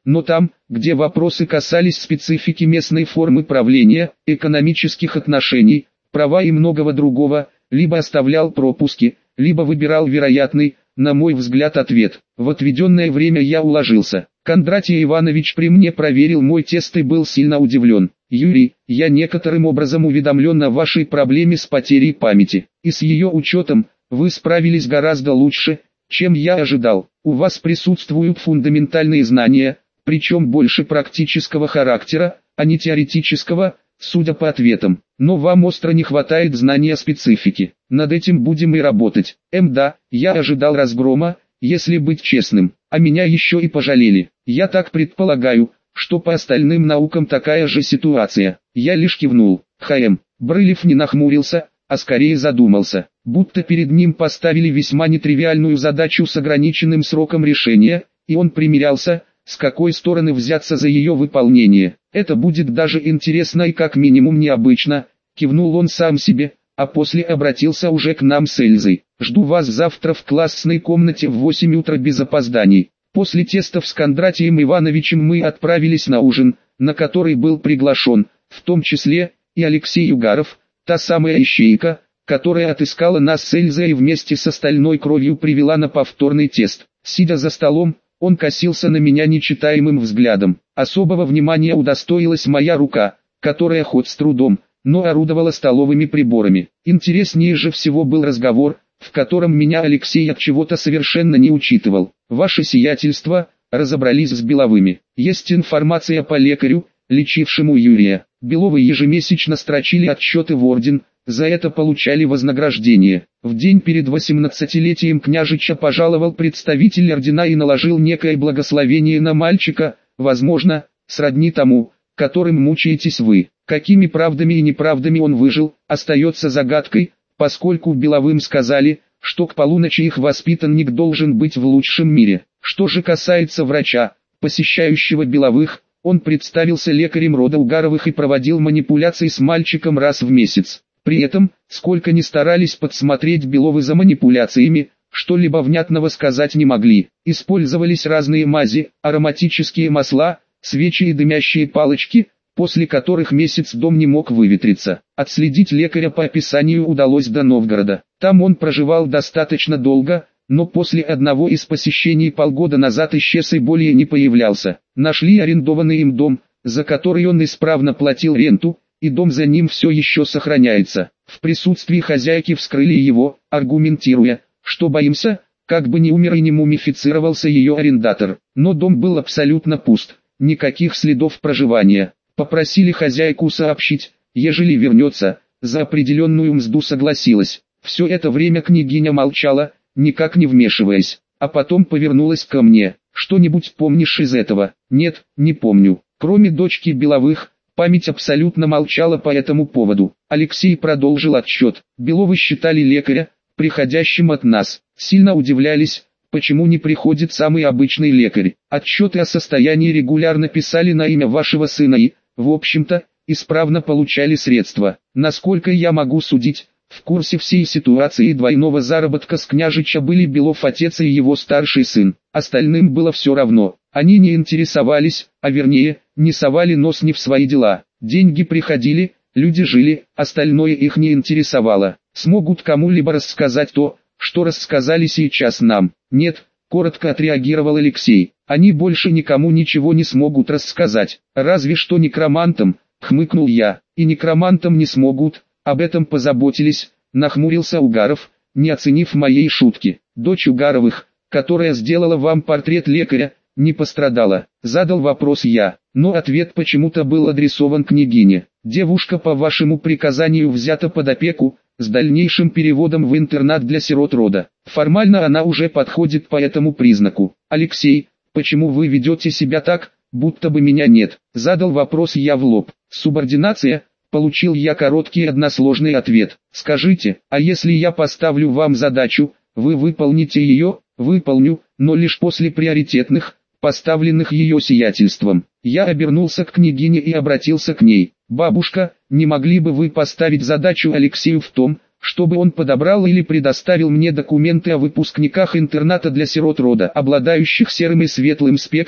но там, где вопросы касались специфики местной формы правления, экономических отношений, права и многого другого, либо оставлял пропуски, либо выбирал вероятный, на мой взгляд, ответ. В отведенное время я уложился. Кондратий Иванович при мне проверил мой тест и был сильно удивлен. «Юрий, я некоторым образом уведомлен о вашей проблеме с потерей памяти, и с ее учетом, вы справились гораздо лучше, чем я ожидал. У вас присутствуют фундаментальные знания, причем больше практического характера, а не теоретического, судя по ответам. Но вам остро не хватает знания специфики. Над этим будем и работать. Эм да, я ожидал разгрома, если быть честным, а меня еще и пожалели. Я так предполагаю, что по остальным наукам такая же ситуация». Я лишь кивнул. Х.М. Брылев не нахмурился, а скорее задумался, будто перед ним поставили весьма нетривиальную задачу с ограниченным сроком решения, и он примирялся, с какой стороны взяться за ее выполнение. «Это будет даже интересно и как минимум необычно», кивнул он сам себе, а после обратился уже к нам с Эльзой. «Жду вас завтра в классной комнате в восемь утра без опозданий». После тестов с Кондратием Ивановичем мы отправились на ужин, на который был приглашен, в том числе, и Алексей Угаров, та самая ищейка, которая отыскала нас с Эльзой и вместе с остальной кровью привела на повторный тест. Сидя за столом, он косился на меня нечитаемым взглядом. Особого внимания удостоилась моя рука, которая хоть с трудом, но орудовала столовыми приборами. Интереснее же всего был разговор, в котором меня Алексей от чего-то совершенно не учитывал. «Ваше сиятельство, разобрались с Беловыми. Есть информация по лекарю, лечившему Юрия. Беловы ежемесячно строчили отчеты в орден, за это получали вознаграждение. В день перед восемнадцатилетием княжича пожаловал представитель ордена и наложил некое благословение на мальчика, возможно, сродни тому, которым мучаетесь вы. Какими правдами и неправдами он выжил, остается загадкой, поскольку Беловым сказали, что к полуночи их воспитанник должен быть в лучшем мире. Что же касается врача, посещающего Беловых, он представился лекарем рода Угаровых и проводил манипуляции с мальчиком раз в месяц. При этом, сколько ни старались подсмотреть Беловы за манипуляциями, что-либо внятного сказать не могли. Использовались разные мази, ароматические масла, свечи и дымящие палочки, после которых месяц дом не мог выветриться. Отследить лекаря по описанию удалось до Новгорода. Там он проживал достаточно долго, но после одного из посещений полгода назад исчез и более не появлялся. Нашли арендованный им дом, за который он исправно платил ренту, и дом за ним все еще сохраняется. В присутствии хозяйки вскрыли его, аргументируя, что боимся, как бы не умер и не мумифицировался ее арендатор. Но дом был абсолютно пуст, никаких следов проживания. Попросили хозяйку сообщить, ежели вернется, за определенную мзду согласилась. Все это время княгиня молчала, никак не вмешиваясь, а потом повернулась ко мне. «Что-нибудь помнишь из этого?» «Нет, не помню. Кроме дочки Беловых, память абсолютно молчала по этому поводу». Алексей продолжил отчет. «Беловы считали лекаря, приходящим от нас. Сильно удивлялись, почему не приходит самый обычный лекарь. Отчеты о состоянии регулярно писали на имя вашего сына и, в общем-то, исправно получали средства. Насколько я могу судить, в курсе всей ситуации двойного заработка с княжича были Белов отец и его старший сын. Остальным было все равно. Они не интересовались, а вернее, не совали нос не в свои дела. Деньги приходили, люди жили, остальное их не интересовало. Смогут кому-либо рассказать то, что рассказали сейчас нам? Нет, коротко отреагировал Алексей. Они больше никому ничего не смогут рассказать. Разве что некромантам, хмыкнул я. И некромантам не смогут, об этом позаботились, нахмурился Угаров, не оценив моей шутки. Дочь Угаровых, которая сделала вам портрет лекаря, не пострадала. Задал вопрос я, но ответ почему-то был адресован княгине. Девушка по вашему приказанию взята под опеку, с дальнейшим переводом в интернат для сирот рода. Формально она уже подходит по этому признаку. Алексей, почему вы ведете себя так, будто бы меня нет? Задал вопрос я в лоб. Субординация, получил я короткий односложный ответ. Скажите, а если я поставлю вам задачу, вы выполните ее? Выполню, но лишь после приоритетных, поставленных ее сиятельством. Я обернулся к княгине и обратился к ней. Бабушка, не могли бы вы поставить задачу Алексею в том, чтобы он подобрал или предоставил мне документы о выпускниках интерната для сирот рода, обладающих серым и светлым спектром,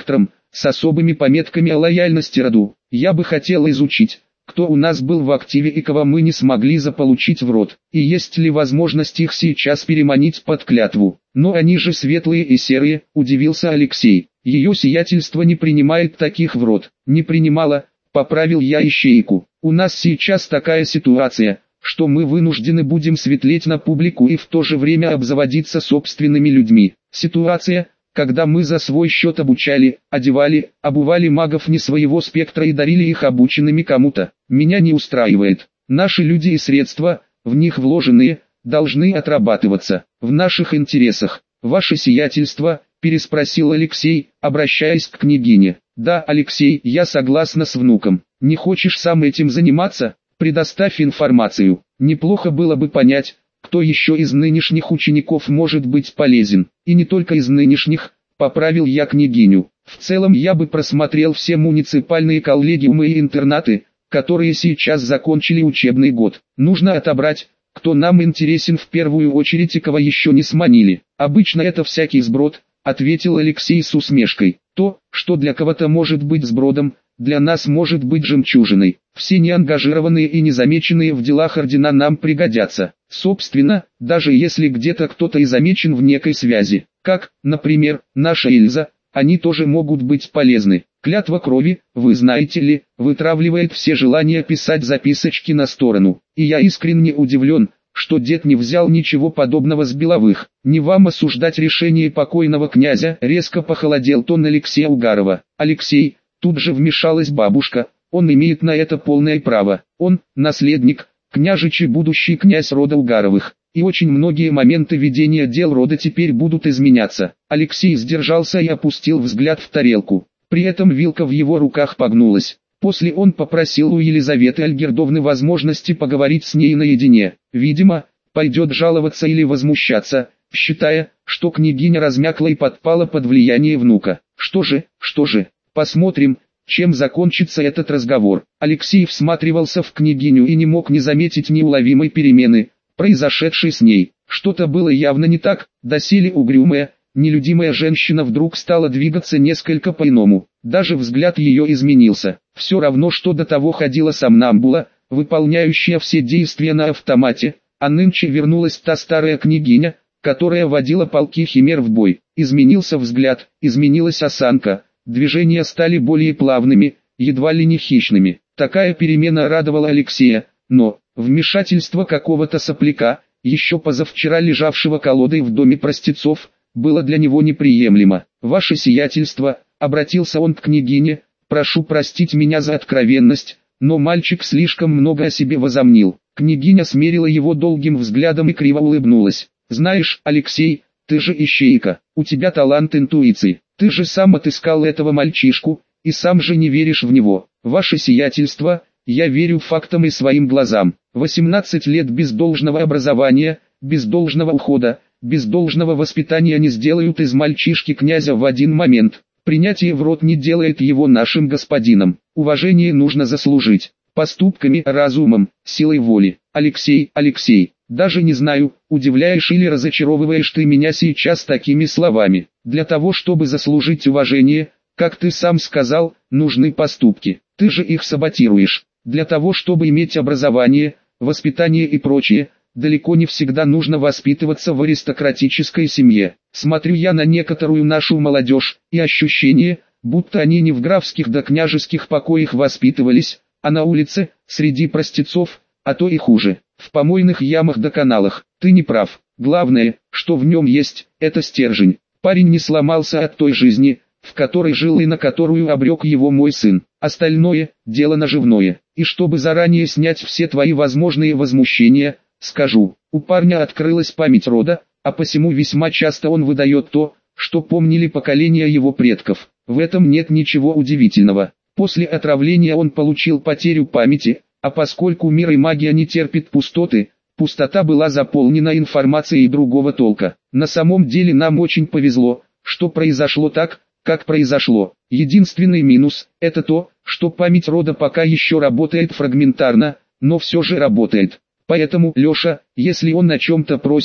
с особыми пометками о лояльности роду. Я бы хотел изучить, кто у нас был в активе и кого мы не смогли заполучить в род, и есть ли возможность их сейчас переманить под клятву. Но они же светлые и серые, удивился Алексей. Ее сиятельство не принимает таких в род. Не принимала, поправил я ищейку. У нас сейчас такая ситуация, что мы вынуждены будем светлеть на публику и в то же время обзаводиться собственными людьми. Ситуация, когда мы за свой счет обучали, одевали, обували магов не своего спектра и дарили их обученными кому-то, меня не устраивает. Наши люди и средства, в них вложенные, должны отрабатываться, в наших интересах. Ваше сиятельство, переспросил Алексей, обращаясь к княгине. Да, Алексей, я согласна с внуком. Не хочешь сам этим заниматься? Предоставь информацию. Неплохо было бы понять, кто еще из нынешних учеников может быть полезен. И не только из нынешних, поправил я княгиню. В целом я бы просмотрел все муниципальные коллегиумы и интернаты, которые сейчас закончили учебный год. Нужно отобрать, кто нам интересен в первую очередь и кого еще не сманили. Обычно это всякий сброд, ответил Алексей с усмешкой. То, что для кого-то может быть сбродом, для нас может быть жемчужиной. Все неангажированные и незамеченные в делах ордена нам пригодятся. Собственно, даже если где-то кто-то и замечен в некой связи, как, например, наша Эльза, они тоже могут быть полезны. Клятва крови, вы знаете ли, вытравливает все желания писать записочки на сторону. И я искренне удивлен, что дед не взял ничего подобного с Беловых. Не вам осуждать решение покойного князя, резко похолодел тон Алексея Угарова. Алексей, тут же вмешалась бабушка, он имеет на это полное право. Он, наследник, княжич и будущий князь рода Угаровых. И очень многие моменты ведения дел рода теперь будут изменяться. Алексей сдержался и опустил взгляд в тарелку. При этом вилка в его руках погнулась. После он попросил у Елизаветы Альгердовны возможности поговорить с ней наедине. Видимо, пойдет жаловаться или возмущаться, считая, что княгиня размякла и подпала под влияние внука. Что же, что же, посмотрим, чем закончится этот разговор. Алексей всматривался в княгиню и не мог не заметить неуловимой перемены, произошедшей с ней. Что-то было явно не так, доселе угрюмая, нелюдимая женщина вдруг стала двигаться несколько по-иному. Даже взгляд ее изменился. Все равно, что до того ходила сомнамбула, выполняющая все действия на автомате, а нынче вернулась та старая княгиня, которая водила полки химер в бой. Изменился взгляд, изменилась осанка, движения стали более плавными, едва ли не хищными. Такая перемена радовала Алексея, но вмешательство какого-то сопляка, еще позавчера лежавшего колодой в доме простецов, было для него неприемлемо. «Ваше сиятельство», — обратился он к княгине, — «прошу простить меня за откровенность, но мальчик слишком много о себе возомнил». Княгиня смерила его долгим взглядом и криво улыбнулась. «Знаешь, Алексей, ты же ищейка, у тебя талант интуиции, ты же сам отыскал этого мальчишку, и сам же не веришь в него. Ваше сиятельство, я верю фактам и своим глазам. восемнадцать лет без должного образования, без должного ухода, без должного воспитания не сделают из мальчишки князя в один момент. Принятие в род не делает его нашим господином. Уважение нужно заслужить. Поступками, разумом, силой воли. Алексей, Алексей, даже не знаю, удивляешь или разочаровываешь ты меня сейчас такими словами. Для того, чтобы заслужить уважение, как ты сам сказал, нужны поступки. Ты же их саботируешь. Для того, чтобы иметь образование, воспитание и прочее, далеко не всегда нужно воспитываться в аристократической семье. Смотрю я на некоторую нашу молодежь, и ощущение, будто они не в графских да княжеских покоях воспитывались, а на улице, среди простецов, а то и хуже, в помойных ямах да каналах. Ты не прав. Главное, что в нем есть, это стержень. Парень не сломался от той жизни, в которой жил и на которую обрек его мой сын. Остальное – дело наживное. И чтобы заранее снять все твои возможные возмущения, скажу, у парня открылась память рода, а посему весьма часто он выдает то, что помнили поколения его предков. В этом нет ничего удивительного. После отравления он получил потерю памяти, а поскольку мир и магия не терпят пустоты, пустота была заполнена информацией другого толка. На самом деле нам очень повезло, что произошло так, как произошло. Единственный минус – это то, что память рода пока еще работает фрагментарно, но все же работает. Поэтому, Леша, если он о чем-то просит,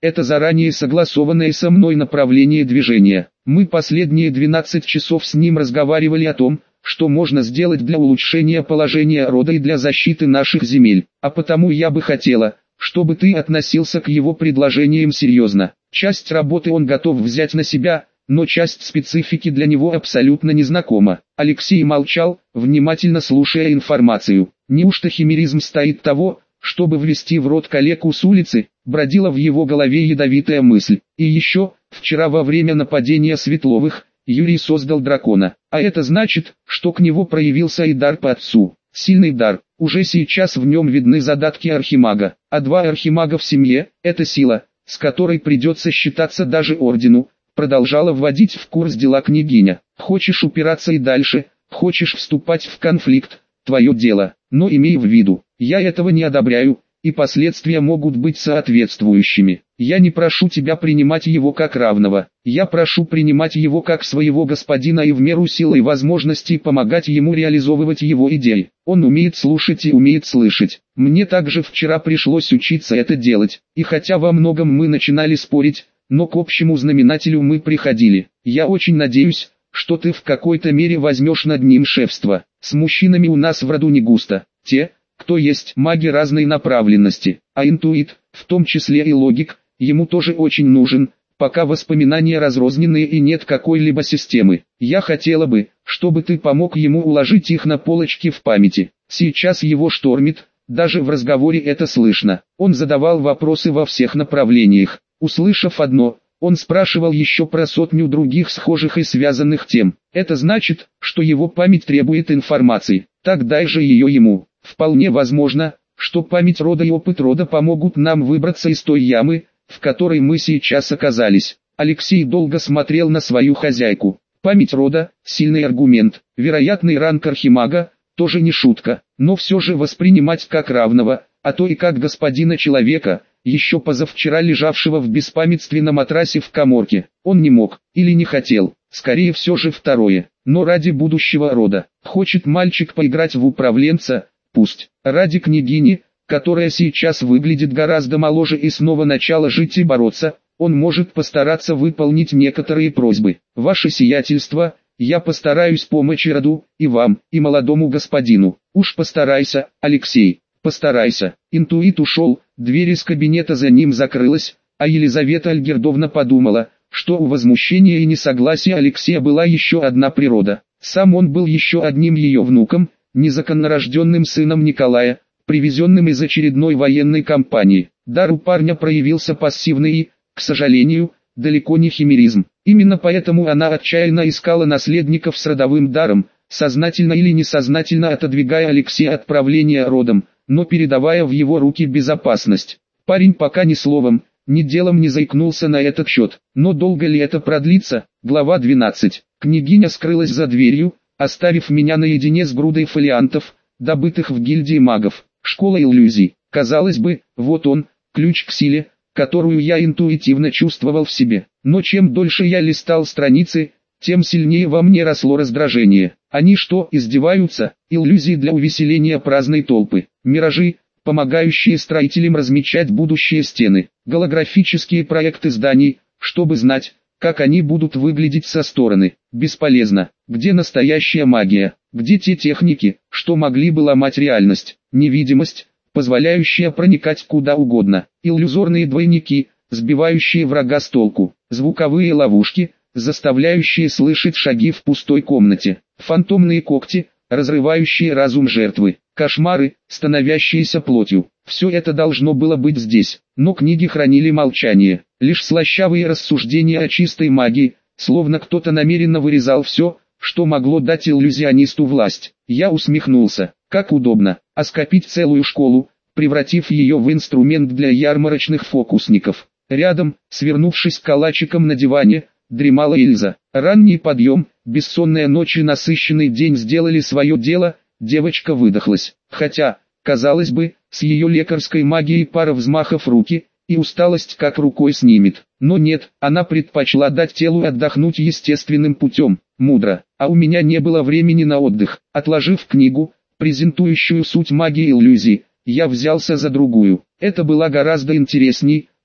это заранее согласованное со мной направление движения. Мы последние двенадцать часов с ним разговаривали о том, что можно сделать для улучшения положения рода и для защиты наших земель. А потому я бы хотела, чтобы ты относился к его предложениям серьезно. Часть работы он готов взять на себя, но часть специфики для него абсолютно незнакома. Алексей молчал, внимательно слушая информацию. Неужто химеризм стоит того, чтобы ввести в рот калеку с улицы? Бродила в его голове ядовитая мысль. И еще, вчера во время нападения Светловых, Юрий создал дракона. А это значит, что к нему проявился и дар по отцу. Сильный дар. Уже сейчас в нем видны задатки архимага. А два архимага в семье – это сила, с которой придется считаться даже ордену. Продолжала вводить в курс дела княгиня. Хочешь упираться и дальше, хочешь вступать в конфликт, твое дело. Но имей в виду, я этого не одобряю, и последствия могут быть соответствующими. Я не прошу тебя принимать его как равного, я прошу принимать его как своего господина и в меру сил и возможностей помогать ему реализовывать его идеи. Он умеет слушать и умеет слышать. Мне также вчера пришлось учиться это делать, и хотя во многом мы начинали спорить, но к общему знаменателю мы приходили. Я очень надеюсь, что ты в какой-то мере возьмешь над ним шефство. С мужчинами у нас в роду не густо. Те, кто есть маги разной направленности, а интуит, в том числе и логик, ему тоже очень нужен, пока воспоминания разрозненные и нет какой-либо системы. Я хотела бы, чтобы ты помог ему уложить их на полочки в памяти. Сейчас его штормит, даже в разговоре это слышно. Он задавал вопросы во всех направлениях. Услышав одно, он спрашивал еще про сотню других схожих и связанных тем. Это значит, что его память требует информации. Так дай же ее ему. Вполне возможно, что память рода и опыт рода помогут нам выбраться из той ямы, в которой мы сейчас оказались. Алексей долго смотрел на свою хозяйку. Память рода – сильный аргумент. Вероятный ранг архимага – тоже не шутка. Но все же воспринимать как равного, а то и как господина человека – еще позавчера лежавшего в беспамятстве на матрасе в каморке. Он не мог, или не хотел, скорее все же второе, но ради будущего рода. Хочет мальчик поиграть в управленца, пусть. Ради княгини, которая сейчас выглядит гораздо моложе и снова начала жить и бороться, он может постараться выполнить некоторые просьбы. Ваше сиятельство, я постараюсь помочь и роду, и вам, и молодому господину. Уж постарайся, Алексей. Постарайся. Интуит ушел, дверь из кабинета за ним закрылась, а Елизавета Альгердовна подумала, что у возмущения и несогласия Алексея была еще одна природа. Сам он был еще одним ее внуком, незаконнорожденным сыном Николая, привезенным из очередной военной кампании. Дар у парня проявился пассивный и, к сожалению, далеко не химеризм. Именно поэтому она отчаянно искала наследников с родовым даром, сознательно или несознательно отодвигая Алексея от правления родом, но передавая в его руки безопасность. Парень пока ни словом, ни делом не заикнулся на этот счет. Но долго ли это продлится? Глава двенадцать. Княгиня скрылась за дверью, оставив меня наедине с грудой фолиантов, добытых в гильдии магов. Школа иллюзий. Казалось бы, вот он, ключ к силе, которую я интуитивно чувствовал в себе. Но чем дольше я листал страницы, тем сильнее во мне росло раздражение. Они что, издеваются? Иллюзии для увеселения праздной толпы. Миражи, помогающие строителям размечать будущие стены. Голографические проекты зданий, чтобы знать, как они будут выглядеть со стороны. Бесполезно. Где настоящая магия? Где те техники, что могли бы ломать реальность? Невидимость, позволяющая проникать куда угодно. Иллюзорные двойники, сбивающие врага с толку. Звуковые ловушки, заставляющие слышать шаги в пустой комнате. Фантомные когти, разрывающие разум жертвы. Кошмары, становящиеся плотью. Все это должно было быть здесь, но книги хранили молчание. Лишь слащавые рассуждения о чистой магии, словно кто-то намеренно вырезал все, что могло дать иллюзионисту власть. Я усмехнулся. Как удобно, а скопить целую школу, превратив ее в инструмент для ярмарочных фокусников. Рядом, свернувшись калачиком на диване, дремала Ильза. Ранний подъем, бессонная ночь и насыщенный день сделали свое дело, девочка выдохлась. Хотя, казалось бы, с ее лекарской магией пара взмахов руки, и усталость как рукой снимет. Но нет, она предпочла дать телу отдохнуть естественным путем. Мудро. А у меня не было времени на отдых. Отложив книгу, презентующую суть магии иллюзий, я взялся за другую. Это была гораздо интересней,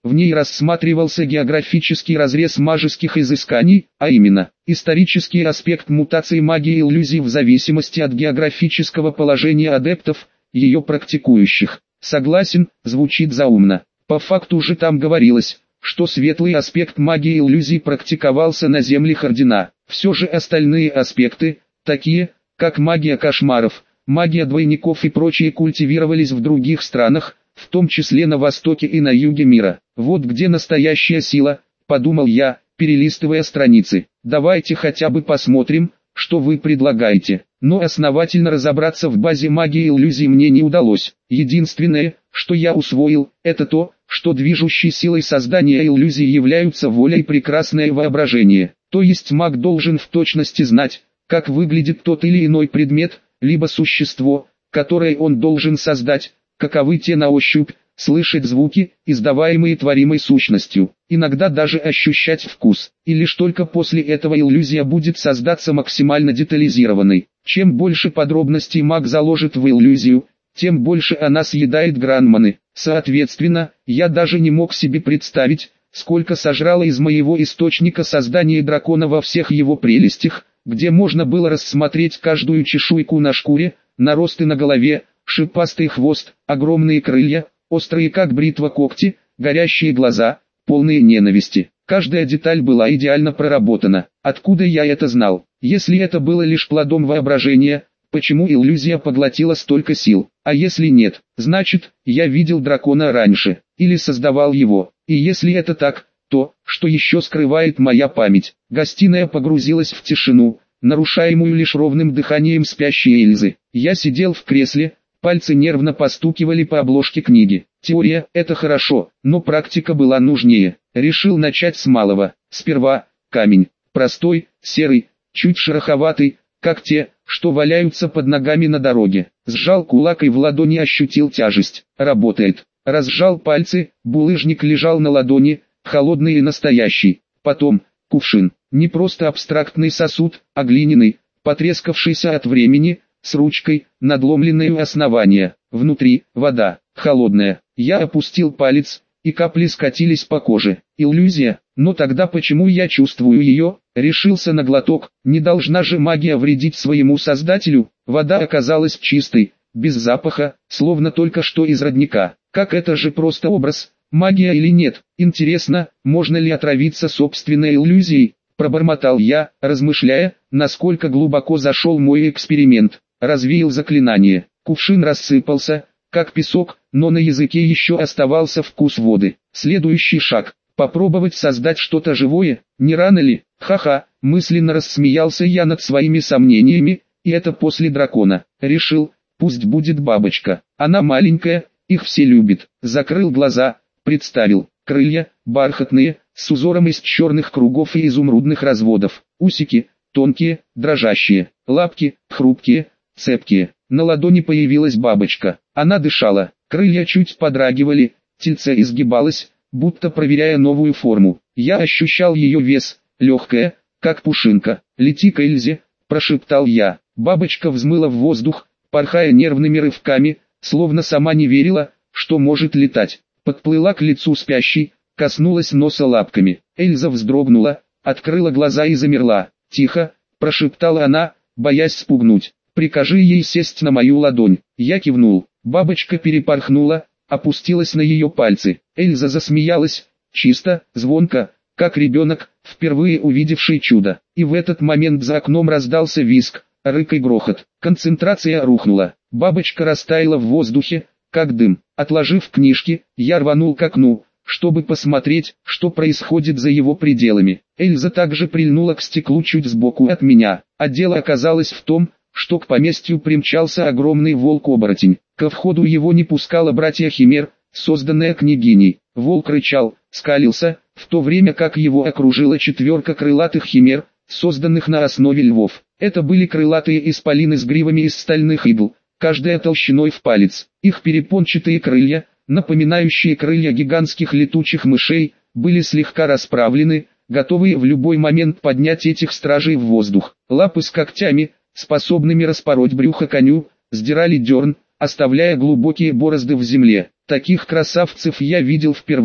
В ней рассматривался географический разрез магических изысканий, а именно, исторический аспект мутации магии и иллюзий в зависимости от географического положения адептов, ее практикующих. Согласен, звучит заумно. По факту же там говорилось, что светлый аспект магии и иллюзий практиковался на землях Ордена. Все же остальные аспекты, такие, как магия кошмаров, магия двойников и прочие, культивировались в других странах, в том числе на востоке и на юге мира. Вот где настоящая сила, подумал я, перелистывая страницы. Давайте хотя бы посмотрим, что вы предлагаете. Но основательно разобраться в базе магии и иллюзий мне не удалось. Единственное, что я усвоил, это то, что движущей силой создания иллюзий являются воля и прекрасное воображение. То есть маг должен в точности знать, как выглядит тот или иной предмет, либо существо, которое он должен создать, каковы те на ощупь, слышать звуки, издаваемые творимой сущностью, иногда даже ощущать вкус, и лишь только после этого иллюзия будет создаться максимально детализированной. Чем больше подробностей маг заложит в иллюзию, тем больше она съедает гранманы. Соответственно, я даже не мог себе представить, сколько сожрало из моего источника создание дракона во всех его прелестях, где можно было рассмотреть каждую чешуйку на шкуре, наросты на голове, шипастый хвост, огромные крылья, острые как бритва когти, горящие глаза, полные ненависти. Каждая деталь была идеально проработана. Откуда я это знал? Если это было лишь плодом воображения, почему иллюзия поглотила столько сил? А если нет, значит, я видел дракона раньше, или создавал его. И если это так, то, что еще скрывает моя память? Гостиная погрузилась в тишину, нарушаемую лишь ровным дыханием спящей Эльзы. Я сидел в кресле, пальцы нервно постукивали по обложке книги. Теория – это хорошо, но практика была нужнее. Решил начать с малого. Сперва камень, простой, серый, чуть шероховатый, как те, что валяются под ногами на дороге. Сжал кулак и в ладони ощутил тяжесть. Работает. Разжал пальцы, булыжник лежал на ладони, холодный и настоящий. Потом, кувшин. Не просто абстрактный сосуд, а глиняный, потрескавшийся от времени, с ручкой, надломленной у основания. Внутри, вода, холодная. Я опустил палец, и капли скатились по коже. Иллюзия, но тогда почему я чувствую ее? Решился на глоток. Не должна же магия вредить своему создателю? Вода оказалась чистой, без запаха, словно только что из родника. Как это же просто образ, магия или нет? Интересно, можно ли отравиться собственной иллюзией? Пробормотал я, размышляя, насколько глубоко зашел мой эксперимент. Развеял заклинание. Кувшин рассыпался, как песок, но на языке еще оставался вкус воды. Следующий шаг. Попробовать создать что-то живое, не рано ли? Ха-ха, мысленно рассмеялся я над своими сомнениями, и это после дракона. Решил, пусть будет бабочка. Она маленькая, их все любят. Закрыл глаза, представил. Крылья, бархатные, с узором из черных кругов и изумрудных разводов. Усики, тонкие, дрожащие. Лапки, хрупкие, цепкие. На ладони появилась бабочка. Она дышала, крылья чуть подрагивали, тельце изгибалось, будто проверяя новую форму. Я ощущал ее вес, легкая, как пушинка. «Лети к Эльзе», – прошептал я. Бабочка взмыла в воздух, порхая нервными рывками, словно сама не верила, что может летать. Подплыла к лицу спящей, коснулась носа лапками. Эльза вздрогнула, открыла глаза и замерла. «Тихо», – прошептала она, боясь спугнуть. «Прикажи ей сесть на мою ладонь». Я кивнул. Бабочка перепорхнула, опустилась на ее пальцы. Эльза засмеялась, чисто, звонко, как ребенок, впервые увидевший чудо. И в этот момент за окном раздался визг, рык и грохот. Концентрация рухнула. Бабочка растаяла в воздухе, как дым. Отложив книжки, я рванул к окну, чтобы посмотреть, что происходит за его пределами. Эльза также прильнула к стеклу чуть сбоку от меня. А дело оказалось в том, что к поместью примчался огромный волк-оборотень. Ко входу его не пускала братья Химер, созданная княгиней. Волк рычал, скалился, в то время как его окружила четверка крылатых химер, созданных на основе львов. Это были крылатые исполины с гривами из стальных игл, каждая толщиной в палец. Их перепончатые крылья, напоминающие крылья гигантских летучих мышей, были слегка расправлены, готовые в любой момент поднять этих стражей в воздух. Лапы с когтями, способными распороть брюхо коню, сдирали дерн, оставляя глубокие борозды в земле. Таких красавцев я видел впервые.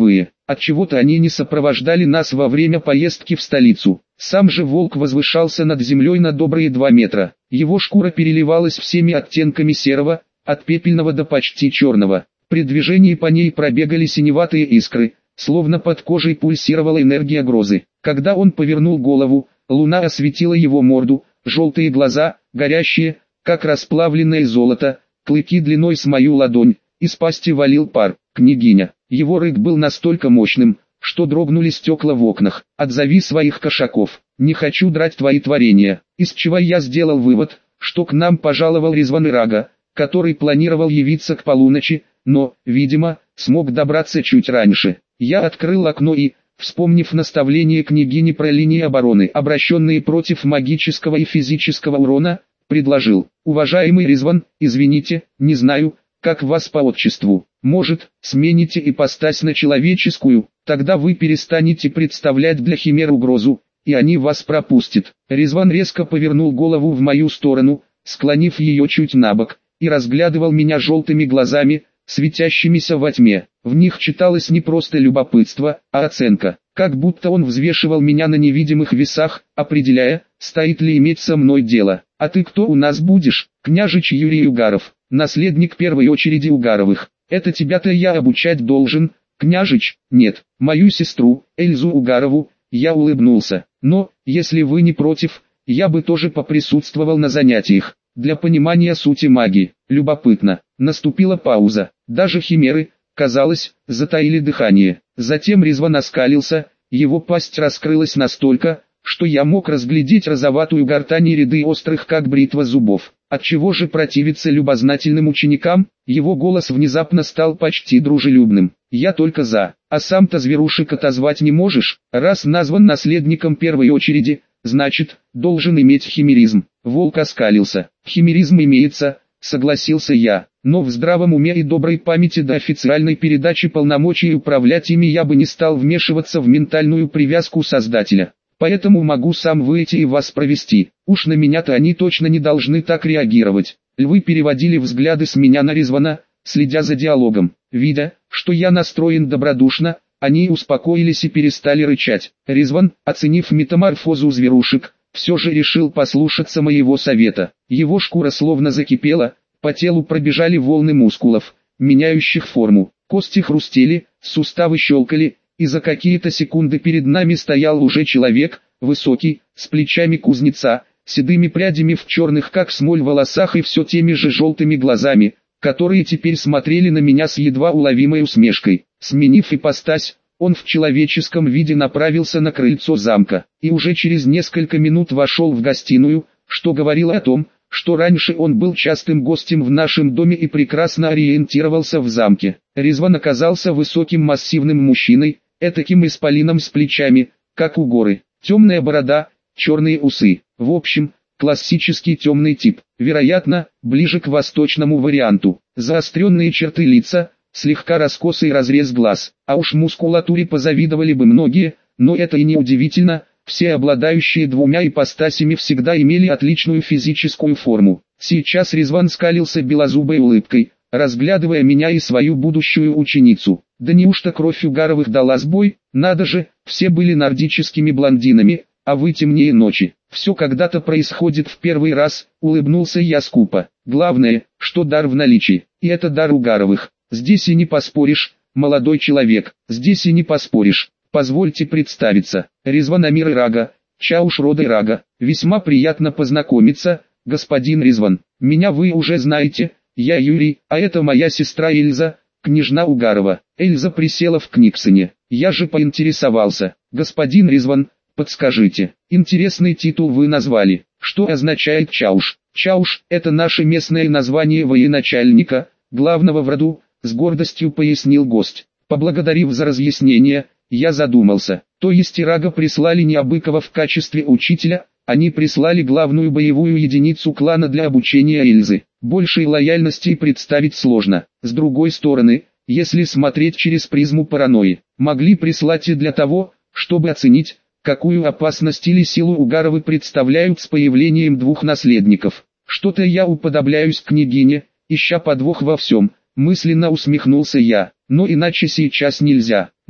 Отчего-то они не сопровождали нас во время поездки в столицу. Сам же волк возвышался над землей на добрые два метра. Его шкура переливалась всеми оттенками серого, от пепельного до почти черного. При движении по ней пробегали синеватые искры, словно под кожей пульсировала энергия грозы. Когда он повернул голову, луна осветила его морду, желтые глаза, горящие, как расплавленное золото, клыки длиной с мою ладонь, из пасти валил пар. Княгиня, его рык был настолько мощным, что дрогнули стекла в окнах. Отзови своих кошаков, не хочу драть твои творения. Из чего я сделал вывод, что к нам пожаловал Резван Ирага, который планировал явиться к полуночи, но, видимо, смог добраться чуть раньше. Я открыл окно и, вспомнив наставление княгини про линии обороны, обращенные против магического и физического урона, предложил: уважаемый Резван, извините, не знаю, как вас по отчеству. Может, смените ипостась на человеческую, тогда вы перестанете представлять для химер угрозу, и они вас пропустят. Резван резко повернул голову в мою сторону, склонив ее чуть набок, и разглядывал меня желтыми глазами, светящимися во тьме. В них читалось не просто любопытство, а оценка, как будто он взвешивал меня на невидимых весах, определяя, стоит ли иметь со мной дело. А ты кто у нас будешь? Княжич Юрий Угаров, наследник первой очереди Угаровых. Это тебя-то я обучать должен, княжич? Нет, мою сестру, Эльзу Угарову. Я улыбнулся. Но, если вы не против, я бы тоже поприсутствовал на занятиях. Для понимания сути магии. Любопытно. Наступила пауза. Даже химеры, казалось, затаили дыхание. Затем Резван оскалился, его пасть раскрылась настолько, что я мог разглядеть розоватую гортань и ряды острых как бритва зубов. Отчего же противиться любознательным ученикам? Его голос внезапно стал почти дружелюбным. Я только за. А сам-то зверушек отозвать не можешь? Раз назван наследником первой очереди, значит, должен иметь химеризм. Волк оскалился. Химеризм имеется, согласился я, но в здравом уме и доброй памяти до официальной передачи полномочий управлять ими я бы не стал вмешиваться в ментальную привязку Создателя. Поэтому могу сам выйти и вас провести. Уж на меня-то они точно не должны так реагировать. Львы переводили взгляды с меня на Резвана, следя за диалогом. Видя, что я настроен добродушно, они успокоились и перестали рычать. Резван, оценив метаморфозу зверушек, все же решил послушаться моего совета. Его шкура словно закипела, по телу пробежали волны мускулов, меняющих форму. Кости хрустели, суставы щелкали, и за какие-то секунды перед нами стоял уже человек, высокий, с плечами кузнеца, седыми прядями в черных как смоль волосах и все теми же желтыми глазами, которые теперь смотрели на меня с едва уловимой усмешкой. Сменив ипостась, он в человеческом виде направился на крыльцо замка, и уже через несколько минут вошел в гостиную, что говорило о том, что раньше он был частым гостем в нашем доме и прекрасно ориентировался в замке. Резван оказался высоким массивным мужчиной, этаким исполином с плечами, как у горы, темная борода, черные усы, в общем, классический темный тип, вероятно, ближе к восточному варианту, заостренные черты лица, слегка раскосый разрез глаз, а уж мускулатуре позавидовали бы многие, но это и не удивительно, все обладающие двумя ипостасями всегда имели отличную физическую форму. Сейчас Резван скалился белозубой улыбкой, разглядывая меня и свою будущую ученицу. Да неужто кровь Угаровых дала сбой? Надо же, все были нордическими блондинами, а вы темнее ночи. Все когда-то происходит в первый раз, улыбнулся я скупо. Главное, что дар в наличии, и это дар Угаровых. Здесь и не поспоришь, молодой человек, здесь и не поспоришь. Позвольте представиться, Резван Амир Ирага, Чауш рода Ирага. Весьма приятно познакомиться, господин Резван. Меня вы уже знаете, я Юрий, а это моя сестра Эльза, княжна Угарова. Эльза присела в Книксоне. Я же поинтересовался, господин Резван, подскажите, интересный титул вы назвали, что означает Чауш? Чауш – это наше местное название военачальника, главного в роду, с гордостью пояснил гость. Поблагодарив за разъяснение, я задумался, то есть Ирага прислали не Абыкова в качестве учителя, они прислали главную боевую единицу клана для обучения Эльзы. Большей лояльности и представить сложно. С другой стороны, если смотреть через призму паранойи, могли прислать и для того, чтобы оценить, какую опасность или силу Угаровы представляют с появлением двух наследников. Что-то я уподобляюсь княгине, ища подвох во всем, мысленно усмехнулся я, но иначе сейчас нельзя.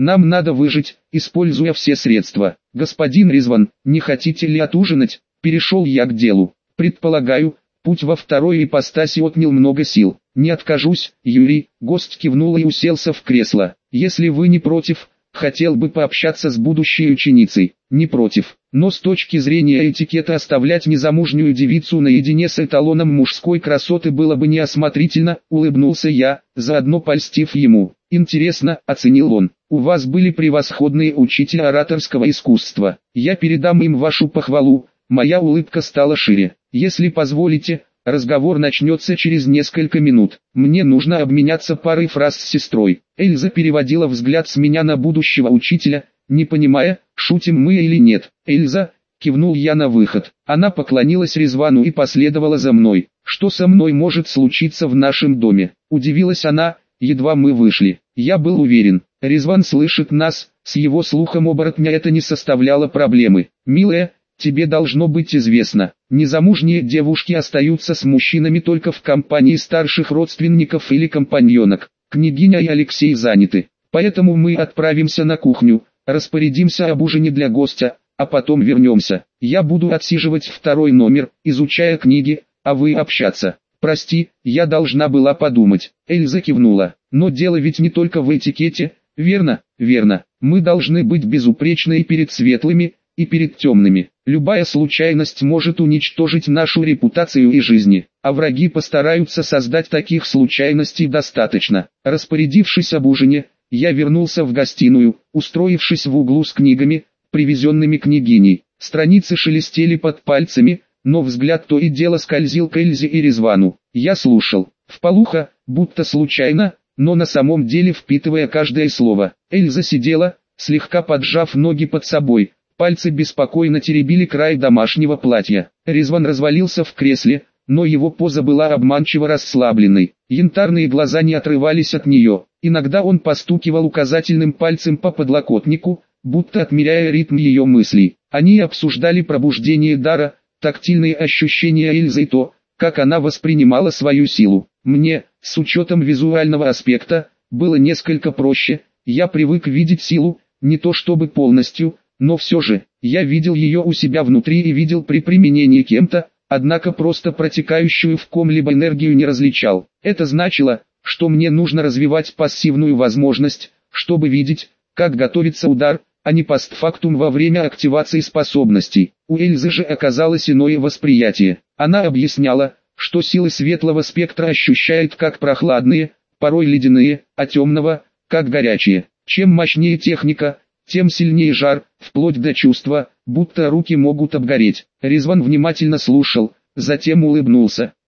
Нам надо выжить, используя все средства. Господин Резван, не хотите ли отужинать? Перешел я к делу. Предполагаю, путь во второй ипостаси отнял много сил. Не откажусь, Юрий. Гость кивнул и уселся в кресло. Если вы не против, хотел бы пообщаться с будущей ученицей. Не против. Но с точки зрения этикета оставлять незамужнюю девицу наедине с эталоном мужской красоты было бы неосмотрительно, улыбнулся я, заодно польстив ему. Интересно, оценил он. У вас были превосходные учители ораторского искусства. Я передам им вашу похвалу. Моя улыбка стала шире. Если позволите, разговор начнется через несколько минут. Мне нужно обменяться парой фраз с сестрой. Эльза переводила взгляд с меня на будущего учителя, не понимая, шутим мы или нет. Эльза, кивнул я на выход. Она поклонилась Резвану и последовала за мной. Что со мной может случиться в нашем доме? Удивилась она, едва мы вышли. Я был уверен, Резван слышит нас, с его слухом оборотня это не составляло проблемы. Милая, тебе должно быть известно, незамужние девушки остаются с мужчинами только в компании старших родственников или компаньонок. Княгиня и Алексей заняты, поэтому мы отправимся на кухню, распорядимся об ужине для гостя, а потом вернемся. Я буду отсиживать второй номер, изучая книги, а вы общаться. Прости, я должна была подумать. Эльза кивнула. Но дело ведь не только в этикете, верно? Верно. Мы должны быть безупречны и перед светлыми, и перед темными. Любая случайность может уничтожить нашу репутацию и жизни, а враги постараются создать таких случайностей достаточно. Распорядившись об ужине, я вернулся в гостиную, устроившись в углу с книгами, привезенными княгиней. Страницы шелестели под пальцами, но взгляд то и дело скользил к Эльзе и Резвану. Я слушал, вполуха, будто случайно, но на самом деле впитывая каждое слово. Эльза сидела, слегка поджав ноги под собой, пальцы беспокойно теребили край домашнего платья. Резван развалился в кресле, но его поза была обманчиво расслабленной. Янтарные глаза не отрывались от нее. Иногда он постукивал указательным пальцем по подлокотнику, будто отмеряя ритм ее мыслей. Они обсуждали пробуждение дара, тактильные ощущения Эльзы и то, как она воспринимала свою силу. Мне, с учетом визуального аспекта, было несколько проще. Я привык видеть силу, не то чтобы полностью, но все же, я видел ее у себя внутри и видел при применении кем-то, однако просто протекающую в ком-либо энергию не различал. Это значило, что мне нужно развивать пассивную возможность, чтобы видеть, как готовится удар, а не постфактум во время активации способностей. У Эльзы же оказалось иное восприятие. Она объясняла, что силы светлого спектра ощущает как прохладные, порой ледяные, а темного, как горячие. Чем мощнее техника, тем сильнее жар, вплоть до чувства, будто руки могут обгореть. Резван внимательно слушал, затем улыбнулся.